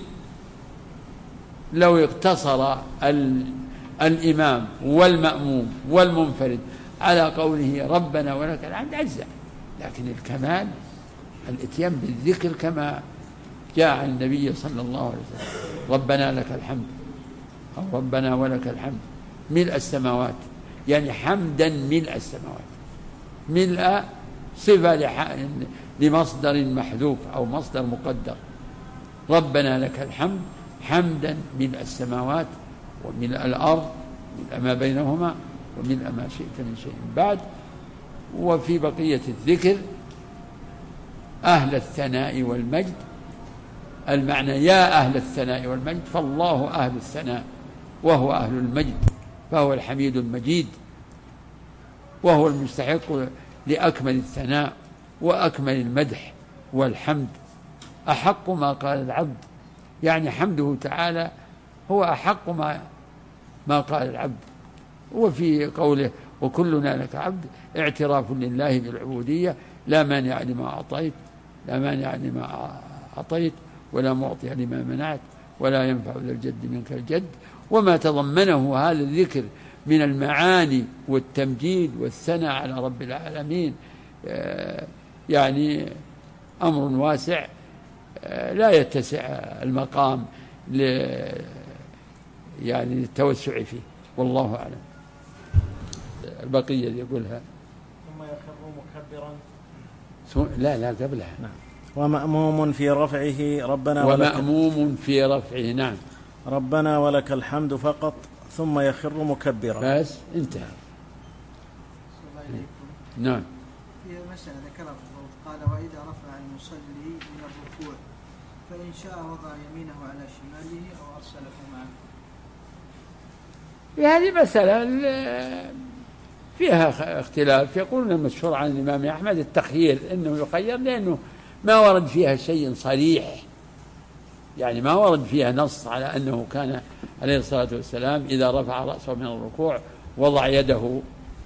لو اقتصر الإمام والمأموم والمنفرد على قوله ربنا ولك الحمد أجزاء، لكن الكمال الاتيان بالذكر كما جاء عن النبي صلى الله عليه وسلم ربنا لك الحمد أو ربنا ولك الحمد ملء السماوات، يعني حمدا ملء السماوات. ملء صفة لمصدر محذوف أو مصدر مقدر. ربنا لك الحمد حمدا ملء السماوات وملء الأرض ملء ما بينهما وملء ما شئت من شيء بعد. وفي بقية الذكر أهل الثناء والمجد، المعنى يا أهل الثناء والمجد، فالله أهل الثناء وهو أهل المجد، فهو الحميد المجيد، وهو المستحق لأكمل الثناء وأكمل المدح والحمد. أحق ما قال العبد، يعني حمده تعالى هو أحق ما ما قال العبد. وفي قوله وكلنا لك عبد اعتراف لله بالعبودية، لا مانع لما أعطيت لا مانع لما أعطيت ولا معطي لما منعت ولا ينفع ذا الجد منك الجد. وما تضمنه هذا الذكر من المعاني والتمجيد والثناء على رب العالمين يعني أمر واسع لا يتسع المقام ل يعني للتوسع فيه، والله أعلم. البقية يقولها ثم يخر مكبرا. لا لا قبلها نعم. ومأموم في رفعه ربنا ومأموم ولك في رفعه نعم ربنا ولك الحمد فقط، ثم يخر مكبرا. بس انتهى. نعم. في مسألة ذكرها قال وإذا رفع المصلي من الركوع فإن شاء وضع يمينه على شماله أو أرسله معه. هذه مسألة فيها اختلاف. يقولون المشهور عن الإمام أحمد التخيير، إنه يخير لأنه ما ورد فيها شيء صريح، يعني ما ورد فيها نص على أنه كان عليه الصلاة والسلام إذا رفع رأسه من الركوع وضع يده.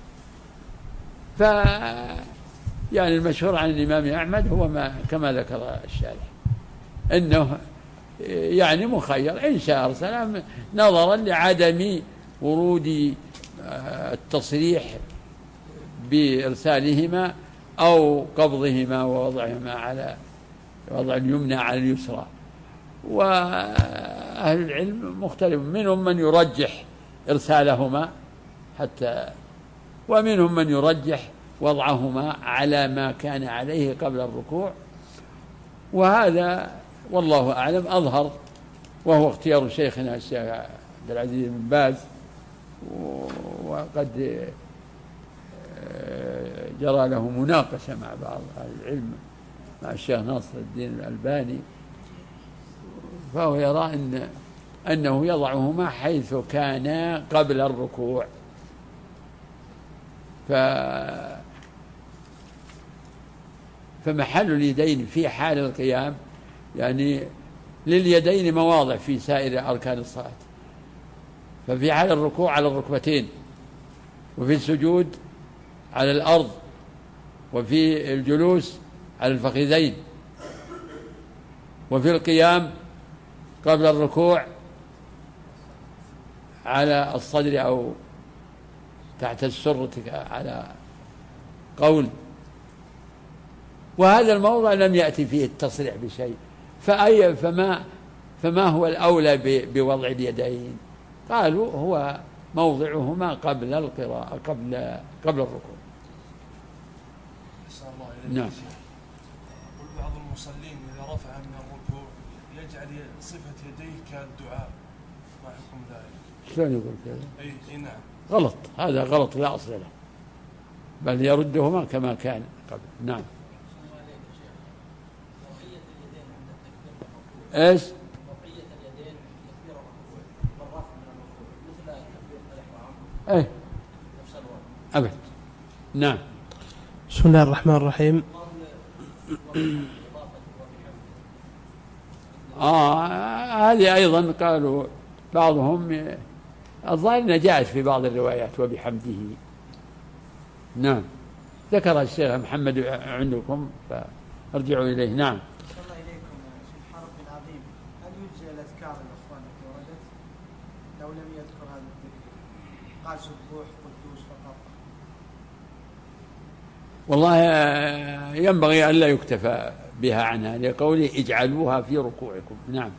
ف يعني المشهور عن الإمام أحمد هو ما كما ذكر الشارح، أنه يعني مخير إن شاء أرسل نظرا لعدم ورود التصريح بإرسالهما أو قبضهما ووضعهما على وضع اليمنى على اليسرى. وأهل العلم مختلف، منهم من يرجح إرسالهما حتى، ومنهم من يرجح وضعهما على ما كان عليه قبل الركوع، وهذا والله أعلم أظهر، وهو اختيار شيخنا الشيخ عبد العزيز بن باز، وقد جرى له مناقشة مع بعض أهل العلم مع الشيخ ناصر الدين الألباني، فهو يرى أن أنه يضعهما حيث كانا قبل الركوع. ف فمحل اليدين في حال القيام يعني لليدين مواضع في سائر أركان الصلاة، ففي حال الركوع على الركبتين، وفي السجود على الأرض، وفي الجلوس على الفخذين، وفي القيام قبل الركوع على الصدر أو تحت السرة على قول. وهذا الموضع لم يأتي فيه التصريح بشيء، فأي فما فما هو الأولى بوضع اليدين؟ قالوا هو موضعهما قبل القراءة قبل قبل الركوع. نعم. يقول بعض المصلين إذا رفع من الركوع يجعل صفة يديه كالدعاء، ما حكم ذلك؟ شلون يقول كذا؟ أي إيه نعم. غلط، هذا غلط لا أصل له، بل يردهما كما كان قبل. نعم. ايش؟ وقية اليدين تكبير الركوع والرفع من الركوع مثل تكبير الإحرام. ايه نفس الوضع. أبد. نعم. بسم الله الرحمن الرحيم. آه هذه أيضا قالوا بعضهم الظاهر أنها جاءت في بعض الروايات وبحمده. نعم، ذكر الشيخ محمد عندكم فارجعوا إليه. نعم. صلى الله إليكم سبحان ربي العظيم، هل يجزي الأذكار الأخوان التي وردت لو لم يذكر هذا الذكر؟ قال سبوح قدوس فقط. والله ينبغي أن لا يكتفى بها عنها لقوله اجعلوها في ركوعكم. نعم.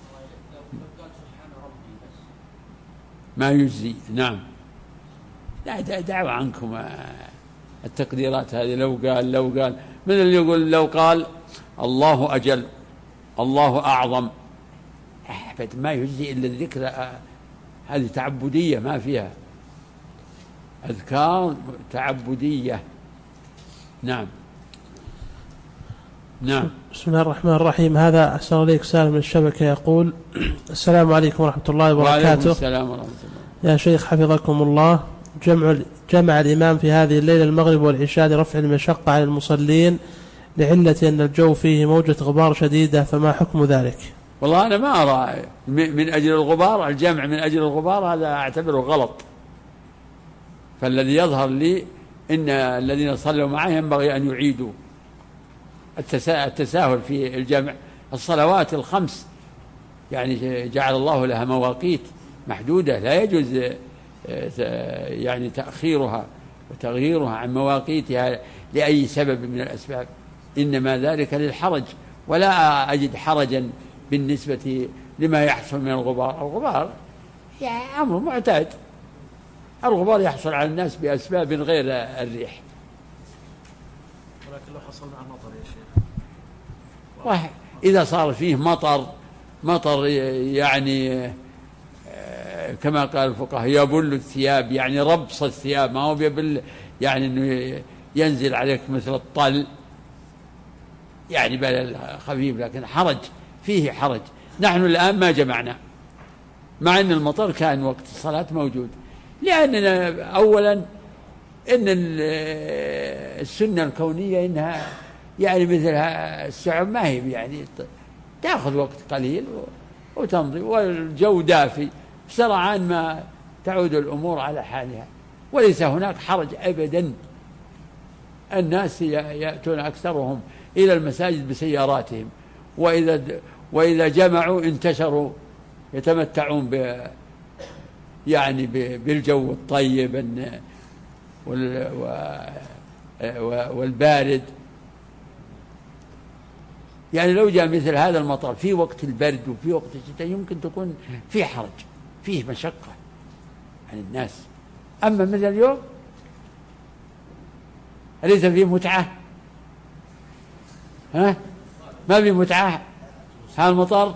ما يجزي. نعم. لا دعوا عنكم التقديرات هذه، لو قال لو قال من اللي يقول لو قال الله أجل الله أعظم، أحبت ما يجزي إلا الذكر، هذه تعبدية ما فيها، أذكار تعبدية. نعم. نعم. بسم الله الرحمن الرحيم. هذا أحسن عليك سالم من الشبكة يقول: السلام عليكم ورحمة الله وبركاته. وعليكم السلام ورحمة الله. يا شيخ حفظكم الله، جمع جمع الإمام في هذه الليلة المغرب والعشاء لرفع المشقة على المصلين لعلة أن الجو فيه موجة غبار شديدة، فما حكم ذلك؟ والله أنا ما أرى من أجل الغبار، الجمع من أجل الغبار هذا أعتبره غلط، فالذي يظهر لي إن الذين صلوا معه ينبغي أن يعيدوا التساهل في الجمع. الصلوات الخمس يعني جعل الله لها مواقيت محدودة، لا يجوز يعني تأخيرها وتغييرها عن مواقيتها لأي سبب من الأسباب، إنما ذلك للحرج، ولا أجد حرجا بالنسبة لما يحصل من الغبار. الغبار يعني أمر معتاد، الغبار يحصل على الناس بأسباب غير الريح. ولكن لو حصل مع المطر يا شيخ، واحد إذا صار فيه مطر مطر يعني كما قال الفقهاء يبل الثياب، يعني ربص الثياب، ما هو يبل يعني إنه ينزل عليك مثل الطل، يعني بل خفيف، لكن حرج فيه حرج. نحن الآن ما جمعنا مع أن المطر كان وقت الصلاة موجود، لأننا أولا إن السنة الكونية إنها يعني مثل السحب ما هي يعني تأخذ وقت قليل وتمضي، والجو دافي، سرعان ما تعود الأمور على حالها، وليس هناك حرج أبدا. الناس يأتون أكثرهم إلى المساجد بسياراتهم، وإذا وإذا جمعوا انتشروا يتمتعون ب يعني بالجو الطيب والبارد. يعني لو جاء مثل هذا المطر في وقت البرد وفي وقت الشتاء يمكن تكون في حرج، فيه مشقة عن الناس. أما مثل اليوم أليس فيه متعة؟ ها؟ ما في متعة هذا المطر؟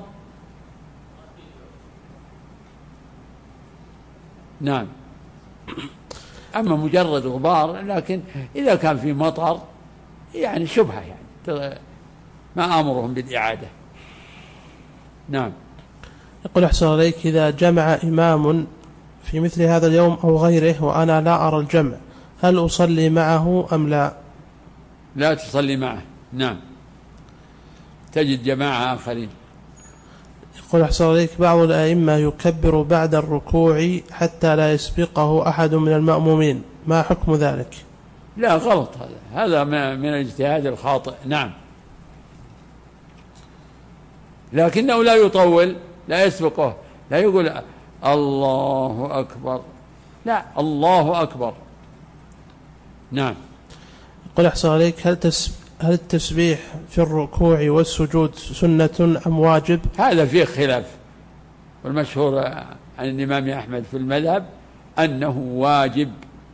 نعم. أما مجرد غبار، لكن إذا كان في مطر يعني شبهة، يعني ما أمرهم بالإعادة. نعم. يقول أحسن عليك، إذا جمع إمام في مثل هذا اليوم أو غيره وأنا لا أرى الجمع، هل أصلي معه أم لا؟ لا تصلي معه. نعم، تجد جماعة آخرين. يقول أحسن عليك، بعض الأئمة يكبر بعد الركوع حتى لا يسبقه أحد من المأمومين، ما حكم ذلك؟ لا، غلط هذا، هذا من الاجتهاد الخاطئ. نعم، لكنه لا يطول، لا يسبقه، لا يقول الله أكبر، لا، الله أكبر. نعم. يقول أحسن عليك، هل تس هل التسبيح في الركوع والسجود سنة أم واجب؟ هذا فيه خلاف، والمشهور عن الإمام أحمد في المذهب أنه واجب،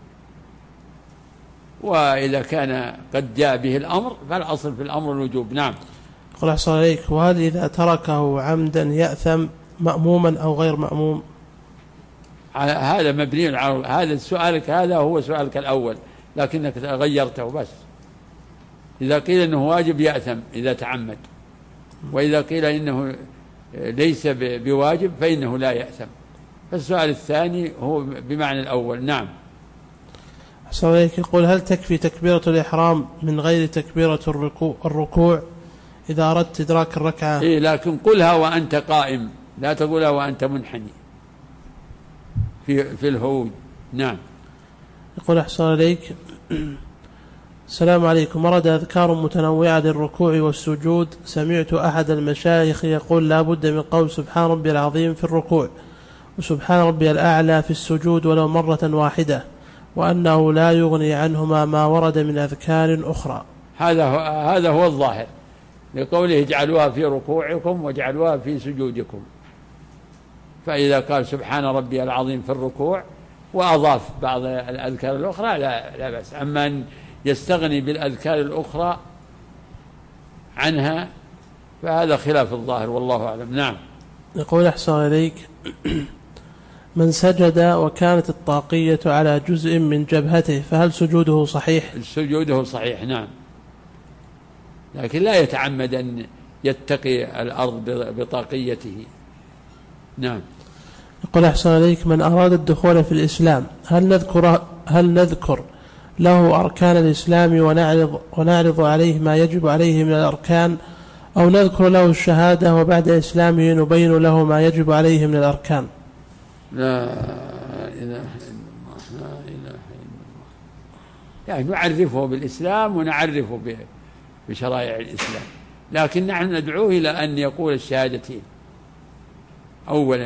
وإذا كان قد جاء به الأمر فالأصل في الأمر الوجوب. نعم. يقول أحسن عليك، وهل إذا تركه عمدا يأثم مأموما أو غير مأموم؟ هذا مبني على هذا سؤالك، هذا هو سؤالك الأول لكنك غيرته بس. إذا قيل إنه واجب يأثم إذا تعمد، وإذا قيل إنه ليس بواجب فإنه لا يأثم. فالسؤال الثاني هو بمعنى الأول. نعم. أحسن عليك، يقول هل تكفي تكبيرة الإحرام من غير تكبيرة الركوع, الركوع إذا أردت إدراك الركعة؟ إيه، لكن قلها وأنت قائم، لا تقولها وأنت منحني في في الهود. نعم. يقول أحسن عليك، السلام عليكم، ورد أذكار متنوعة للركوع والسجود، سمعت أحد المشايخ يقول لا بد من قول سبحان ربي العظيم في الركوع وسبحان ربي الأعلى في السجود ولو مرة واحدة، وأنه لا يغني عنهما ما ورد من أذكار أخرى. هذا هو هذا هو الظاهر لقوله اجعلوها في ركوعكم واجعلوها في سجودكم. فإذا قال سبحان ربي العظيم في الركوع وأضاف بعض الأذكار الأخرى لا, لا بأس. أما أن يستغني بالأذكار الأخرى عنها فهذا خلاف الظاهر والله أعلم. نعم. يقول أحسن إليك، من سجد وكانت الطاقية على جزء من جبهته فهل سجوده صحيح؟ سجوده صحيح. نعم، لكن لا يتعمد أن يتقي الأرض بطاقيته. نعم. يقول أحسن إليك، من أراد الدخول في الإسلام هل نذكر هل نذكر له أركان الإسلام ونعرض ونعرض عليه ما يجب عليه من الأركان، أو نذكر له الشهادة وبعد إسلامه نبين له ما يجب عليه من الأركان؟ لا إله إلا الله، لا إله إلا الله. يعني نعرفه بالإسلام ونعرفه بشرائع الإسلام، لكن نحن ندعوه إلى أن يقول الشهادتين أولا،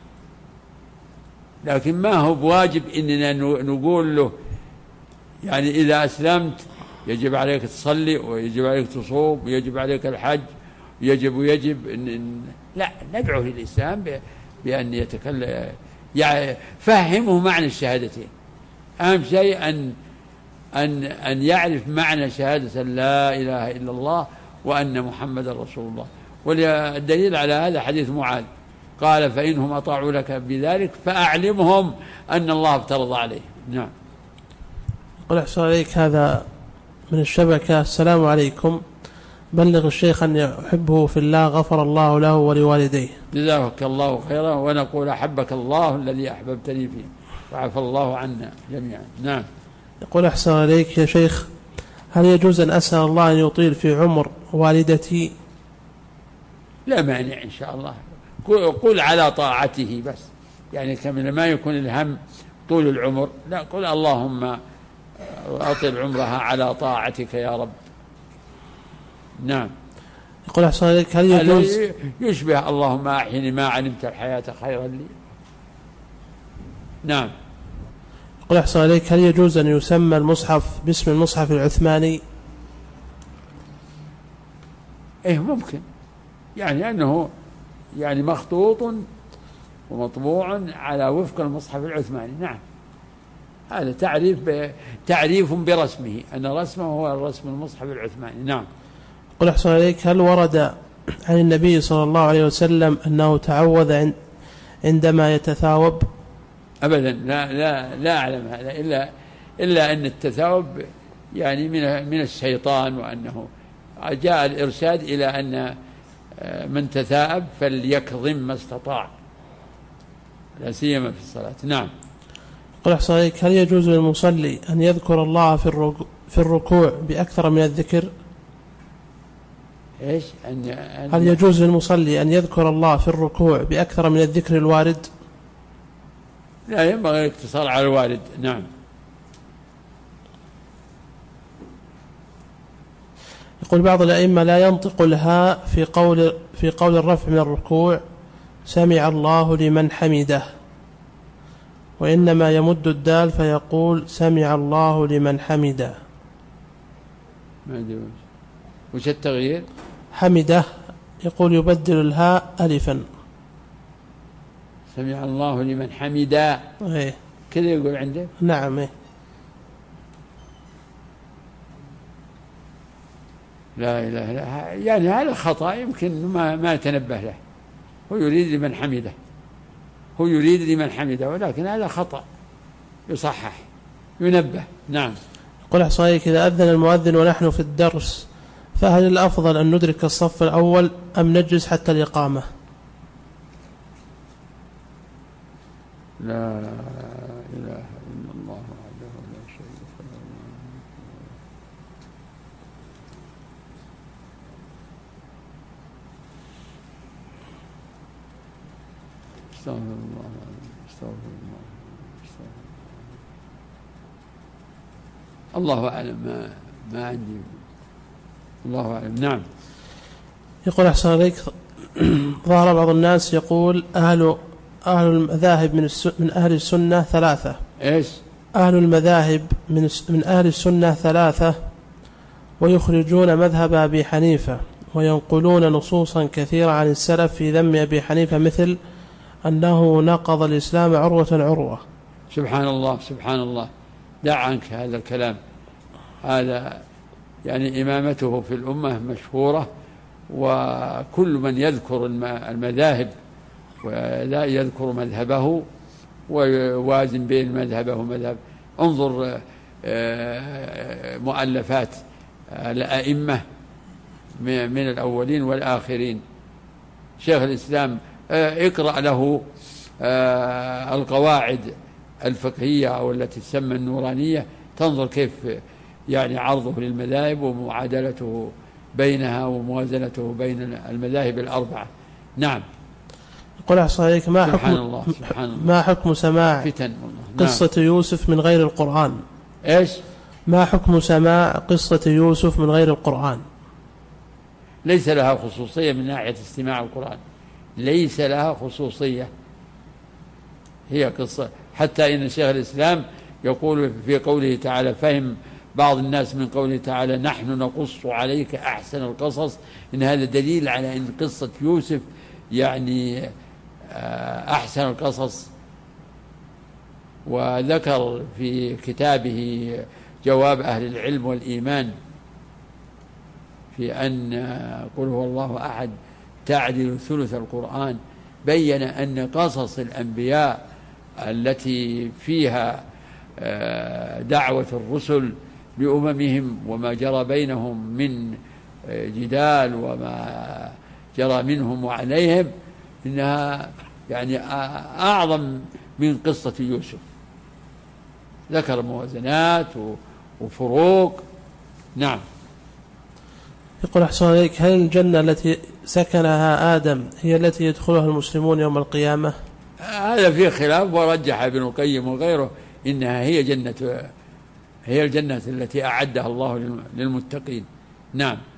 لكن ما هو بواجب إننا نقول له يعني إذا أسلمت يجب عليك تصلي ويجب عليك تصوم ويجب عليك الحج يجب ويجب إن لا، ندعوه للإسلام بأن يتكلم، يعني فهمه معنى الشهادتين. أهم شيء أن أن أن يعرف معنى شهادة لا إله إلا الله وأن محمد رسول الله. والدليل على هذا حديث معاذ قال فإنهم أطاعوا لك بذلك فأعلمهم أن الله افترض عليهم. نعم. قل أحسن عليك، هذا من الشبكة. السلام عليكم، بلغ الشيخ أن يحبه في الله غفر الله له ولوالديه. جزاك الله خيرا، ونقول أحبك الله الذي أحببتني فيه وعفى الله عنا جميعا. نعم. يقول أحسن عليك يا شيخ، هل يجوز أن أسأل الله أن يطيل في عمر والدتي؟ لا مانع إن شاء الله، قل على طاعته بس، يعني كما ما يكون الهم طول العمر، لا، قل اللهم أطل عمرها على طاعتك يا رب. نعم. يقول أحسن عليك، هل يجوز يشبه اللهم أحيني ما علمت الحياة خيرا لي. نعم. يقول أحسن عليك، هل يجوز أن يسمى المصحف باسم المصحف العثماني؟ إيه ممكن، يعني أنه يعني مخطوط ومطبوع على وفق المصحف العثماني. نعم، هذا تعريف تعريف برسمه، أن رسمه هو الرسم المصحف العثماني. نعم. قل أحسن عليك، هل ورد عن النبي صلى الله عليه وسلم أنه تعوذ عندما يتثاوب؟ أبدا، لا لا لا أعلم هذا، إلا إلا أن التثاوب يعني من من الشيطان، وأنه جاء الإرشاد إلى أن من تثاءب فليكظم ما استطاع، لا سيما في الصلاة. نعم. قل أحسن عليك، هل يجوز للمصلي أن يذكر الله في الركوع في الركوع بأكثر من الذكر؟ إيش؟ أن أن هل يجوز للمصلي أن يذكر الله في الركوع بأكثر من الذكر الوارد؟ لا، ينبغي الاقتصار على الوارد. نعم. يقول بعض الأئمة لا ينطق الهاء في قول في قول الرفع من الركوع سمع الله لمن حمده، وإنما يمد الدال فيقول سمع الله لمن حمده. ما أدري وش التغيير. حمده يقول يبدل الهاء ألفا. سمع الله لمن حمده. إيه كذا يقول عنده. نعم. إيه. لا إله إلا، يعني هذا خطأ يمكن ما ما تنبه له. هو يريد لمن حمده، هو يريد لمن حمده، ولكن هذا خطأ يصحح ينبه. نعم. قل أحسن عليك، إذا أذن المؤذن ونحن في الدرس فهل الأفضل أن ندرك الصف الأول أم نجلس حتى الإقامة؟ لا إله إلا الله وحده لا شريك له. استغفر الله استغفر الله استغفر الله. الله أعلم، ما ما عندي، الله أعلم. نعم. يقول أحسن عليك، ظهر بعض الناس يقول أهل أهل المذاهب من من أهل السنة ثلاثة. إيش؟ أهل المذاهب من من أهل السنة ثلاثة، ويخرجون مذهب أبي حنيفة، وينقلون نصوصا كثيرة عن السلف في ذم أبي حنيفة، مثل أنه نقض الإسلام عروة عروة. سبحان الله سبحان الله، دع عنك هذا الكلام. هذا يعني إمامته في الأمة مشهورة، وكل من يذكر المذاهب ولا يذكر مذهبه ويوازن بين مذهبه ومذهب. انظر مؤلفات الأئمة من الأولين والآخرين. شيخ الإسلام اقرأ له القواعد الفقهية أو التي تسمى النورانية، تنظر كيف يعني عرضه للمذاهب ومعادلته بينها وموازنته بين المذاهب الأربعة. نعم. يقول أحسن عليك، ما حكم سبحان الله سبحان الله. ما حكم سماع فتن والله. قصة نعم. يوسف من غير القرآن؟ إيش؟ ما حكم سماع قصة يوسف من غير القرآن؟ ليس لها خصوصية من ناحية استماع القرآن، ليس لها خصوصية، هي قصة. حتى إن شيخ الإسلام يقول في قوله تعالى، فهم بعض الناس من قوله تعالى نحن نقص عليك أحسن القصص، إن هذا دليل على أن قصة يوسف يعني أحسن القصص. وذكر في كتابه جواب أهل العلم والإيمان في أن قل هو الله أحد تعدل ثلث القرآن، بين أن قصص الأنبياء التي فيها دعوة الرسل بأممهم وما جرى بينهم من جدال وما جرى منهم وعليهم، إنها يعني أعظم من قصة يوسف. ذكر موازنات وفروق. نعم. يقول أحسن عليك، هل الجنة التي سكنها آدم هي التي يدخلها المسلمون يوم القيامة؟ هذا فيه خلاف، ورجح ابن القيم وغيره إنها هي جنة، هي الجنة التي أعدها الله للمتقين. نعم.